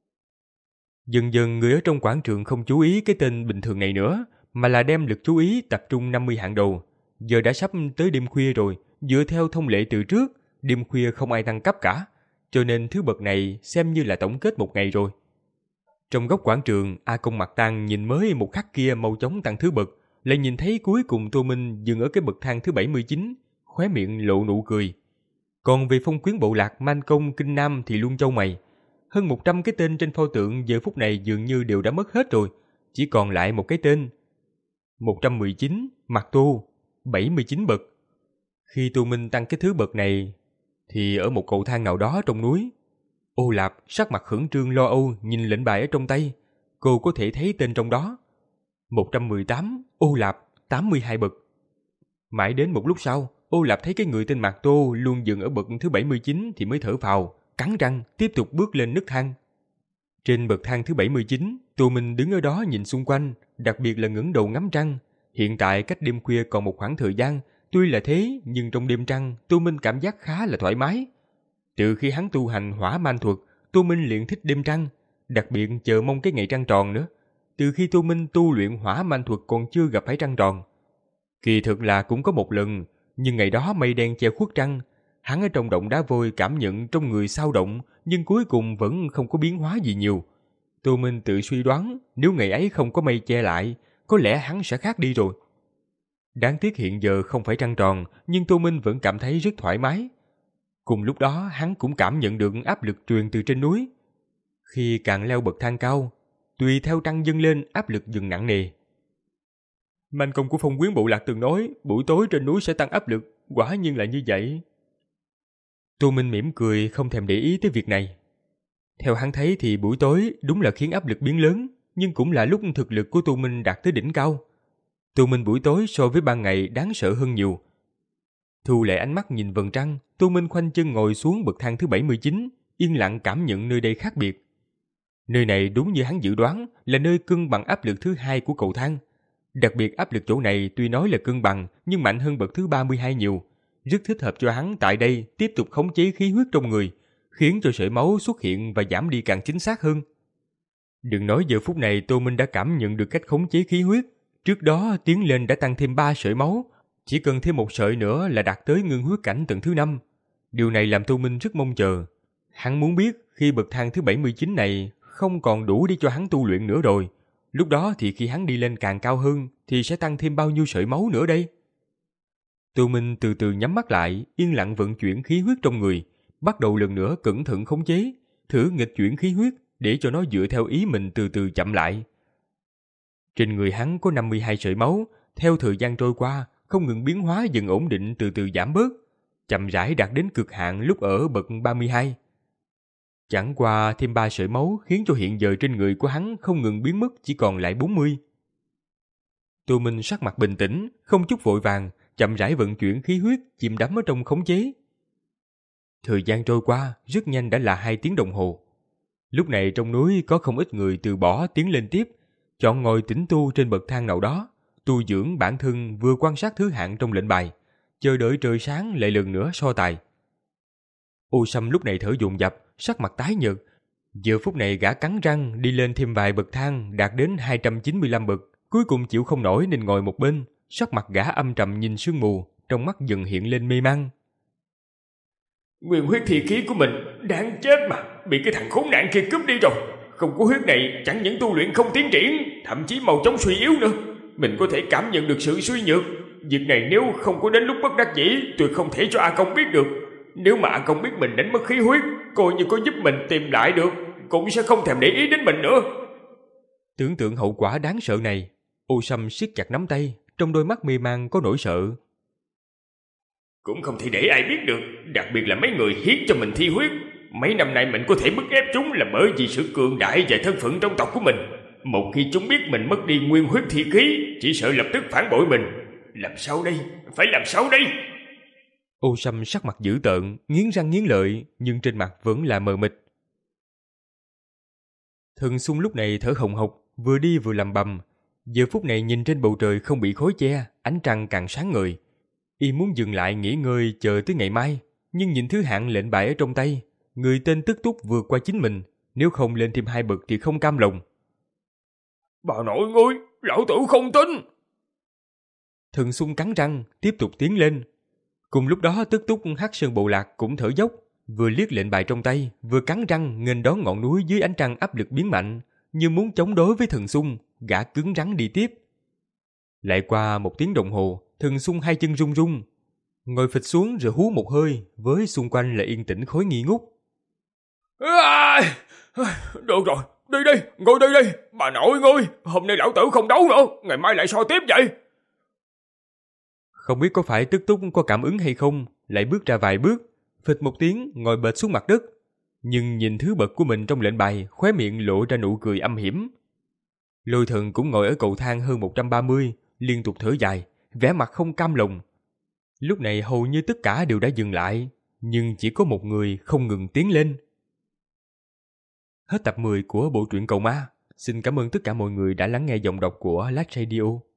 Dần dần người ở trong quảng trường không chú ý cái tên bình thường này nữa, mà là đem lực chú ý tập trung năm mươi hạng đầu. Giờ đã sắp tới đêm khuya rồi, dựa theo thông lệ từ trước, đêm khuya không ai tăng cấp cả, cho nên thứ bậc này xem như là tổng kết một ngày rồi. Trong góc quảng trường, A Công Mạc Tang nhìn mới một khắc kia mau chóng tăng thứ bậc, lại nhìn thấy cuối cùng Tô Minh dừng ở cái bậc thang thứ bảy mươi chín, khóe miệng lộ nụ cười. Còn về phong quyến bộ lạc Man Công Kinh Nam thì luôn châu mày. Hơn một trăm cái tên trên pho tượng giờ phút này dường như đều đã mất hết rồi, chỉ còn lại một cái tên. một trăm mười chín, Mạc Tô, bảy mươi chín bậc. Khi Tô Minh tăng cái thứ bậc này, thì ở một cầu thang nào đó trong núi, Ô Lạp sắc mặt khẩn trương lo âu nhìn lệnh bài ở trong tay, cô có thể thấy tên trong đó. một trăm mười tám, Ô Lạp, tám mươi hai bậc. Mãi đến một lúc sau, Ô Lạp thấy cái người tên Mạc Tô luôn dừng ở bậc thứ bảy mươi chín thì mới thở phào, cắn răng tiếp tục bước lên nấc thang. Trên bậc thang thứ bảy mươi chín, Tô Minh đứng ở đó nhìn xung quanh, đặc biệt là ngẩng đầu ngắm trăng. Hiện tại cách đêm khuya còn một khoảng thời gian, tuy là thế nhưng trong đêm trăng, Tô Minh cảm giác khá là thoải mái. Từ khi hắn tu hành hỏa man thuật, Tô Minh liền thích đêm trăng, đặc biệt chờ mong cái ngày trăng tròn nữa. Từ khi Tô Minh tu luyện hỏa man thuật còn chưa gặp phải trăng tròn. Kỳ thực là cũng có một lần, nhưng ngày đó mây đen che khuất trăng, hắn ở trong động đá vôi cảm nhận trong người xao động, nhưng cuối cùng vẫn không có biến hóa gì nhiều. Tô Minh tự suy đoán, nếu ngày ấy không có mây che lại, có lẽ hắn sẽ khác đi rồi. Đáng tiếc hiện giờ không phải trăng tròn, nhưng Tô Minh vẫn cảm thấy rất thoải mái. Cùng lúc đó hắn cũng cảm nhận được áp lực truyền từ trên núi. Khi càng leo bậc thang cao, tùy theo trăng dâng lên áp lực dần nặng nề. Man Công của phong quyến bộ lạc từng nói buổi tối trên núi sẽ tăng áp lực, quả nhiên là như vậy. Tô Minh mỉm cười không thèm để ý tới việc này. Theo hắn thấy thì buổi tối đúng là khiến áp lực biến lớn, nhưng cũng là lúc thực lực của Tô Minh đạt tới đỉnh cao. Tô Minh buổi tối so với ban ngày đáng sợ hơn nhiều. Thu lại ánh mắt nhìn vầng trăng, Tô Minh khoanh chân ngồi xuống bậc thang thứ bảy mươi chín, yên lặng cảm nhận nơi đây khác biệt. Nơi này đúng như hắn dự đoán là nơi cân bằng áp lực thứ hai của cầu thang. Đặc biệt áp lực chỗ này tuy nói là cân bằng nhưng mạnh hơn bậc thứ ba mươi hai nhiều. rất thích hợp cho hắn tại đây tiếp tục khống chế khí huyết trong người, khiến cho sợi máu xuất hiện và giảm đi càng chính xác hơn. Đừng nói giờ phút này Tô Minh đã cảm nhận được cách khống chế khí huyết, trước đó tiến lên đã tăng thêm ba sợi máu, chỉ cần thêm một sợi nữa là đạt tới ngưng huyết cảnh tầng thứ năm. Điều này làm Tô Minh rất mong chờ. Hắn muốn biết khi bậc thang thứ bảy mươi chín này không còn đủ để cho hắn tu luyện nữa rồi, lúc đó thì khi hắn đi lên càng cao hơn thì sẽ tăng thêm bao nhiêu sợi máu nữa đây? Tô Minh từ từ nhắm mắt lại, yên lặng vận chuyển khí huyết trong người, bắt đầu lần nữa cẩn thận khống chế, thử nghịch chuyển khí huyết để cho nó dựa theo ý mình từ từ chậm lại. Trên người hắn có năm mươi hai sợi máu, theo thời gian trôi qua, không ngừng biến hóa dần ổn định từ từ giảm bớt, chậm rãi đạt đến cực hạn lúc ở bậc ba mươi hai. Chẳng qua thêm ba sợi máu khiến cho hiện giờ trên người của hắn không ngừng biến mất chỉ còn lại bốn mươi. Tô Minh sắc mặt bình tĩnh, không chút vội vàng, chậm rãi vận chuyển khí huyết, chìm đắm ở trong khống chế. Thời gian trôi qua, rất nhanh đã là hai tiếng đồng hồ. Lúc này trong núi có không ít người từ bỏ tiến lên tiếp, chọn ngồi tĩnh tu trên bậc thang nào đó, tu dưỡng bản thân vừa quan sát thứ hạng trong lệnh bài, chờ đợi trời sáng lại lần nữa so tài. Ô Sâm lúc này thở dồn dập, sắc mặt tái nhợt. Giờ phút này gã cắn răng đi lên thêm vài bậc thang đạt đến hai trăm chín mươi lăm bậc, cuối cùng chịu không nổi nên ngồi một bên, sắc mặt gã âm trầm nhìn sương mù, trong mắt dần hiện lên mê man.
Nguyên huyết thi khí của mình đáng chết mà, bị cái thằng khốn nạn kia cướp đi rồi. Không có huyết này chẳng những tu luyện không tiến triển, thậm chí mau chóng suy yếu nữa. Mình có thể cảm nhận được sự suy nhược. Việc này nếu không có đến lúc bất đắc dĩ, tuyệt không thể cho A Công biết được. Nếu mà A Công biết mình đánh mất khí huyết, coi như có giúp mình tìm lại được, cũng sẽ không thèm để ý đến mình nữa.
Tưởng tượng hậu quả đáng sợ này, Ô Sâm siết chặt nắm tay, trong đôi mắt mê man có nỗi sợ.
Cũng không thể để ai biết được, đặc biệt là mấy người hiến cho mình thi huyết. Mấy năm nay mình có thể bức ép chúng là bởi vì sự cường đại và thân phận trong tộc của mình. Một khi chúng biết mình mất đi nguyên huyết thi khí, chỉ sợ lập tức phản bội mình. Làm sao đây? Phải làm sao đây?
Ô Sâm sắc mặt dữ tợn, nghiến răng nghiến lợi, nhưng trên mặt vẫn là mờ mịt. Thần Xung lúc này thở hồng hộc, vừa đi vừa lầm bầm. Giờ phút này nhìn trên bầu trời không bị khói che, ánh trăng càng sáng ngời. Y muốn dừng lại nghỉ ngơi chờ tới ngày mai, nhưng nhìn thứ hạng lệnh bài ở trong tay, người tên Tức Túc vượt qua chính mình, nếu không lên thêm hai bậc thì không cam lòng.
Bà nội ơi, lão tử không tin.
Thần Xung cắn răng, tiếp tục tiến lên. Cùng lúc đó Tức Túc Hắc Sơn Bộ Lạc cũng thở dốc, vừa liếc lệnh bài trong tay, vừa cắn răng nghênh đón ngọn núi dưới ánh trăng áp lực biến mạnh, như muốn chống đối với Thần Xung, gã cứng rắn đi tiếp. Lại qua một tiếng đồng hồ, Thần Xung hai chân run run, ngồi phịch xuống rồi hú một hơi, với xung quanh là yên tĩnh khói nghi ngút.
À, được rồi, đi đi, ngồi đi đi. Bà nội ơi, hôm nay lão tử không đấu nữa, ngày mai lại so tiếp vậy.
Không biết có phải Tức Túc có cảm ứng hay không, lại bước ra vài bước, phịch một tiếng ngồi bệt xuống mặt đất. Nhưng nhìn thứ bậc của mình trong lệnh bài, khóe miệng lộ ra nụ cười âm hiểm. Lôi Thần cũng ngồi ở cầu thang hơn một trăm ba mươi, liên tục thở dài, vẻ mặt không cam lòng. Lúc này hầu như tất cả đều đã dừng lại, nhưng chỉ có một người không ngừng tiến lên. Hết tập mười của bộ truyện Cầu Ma. Xin cảm ơn tất cả mọi người đã lắng nghe giọng đọc của Lát Radio.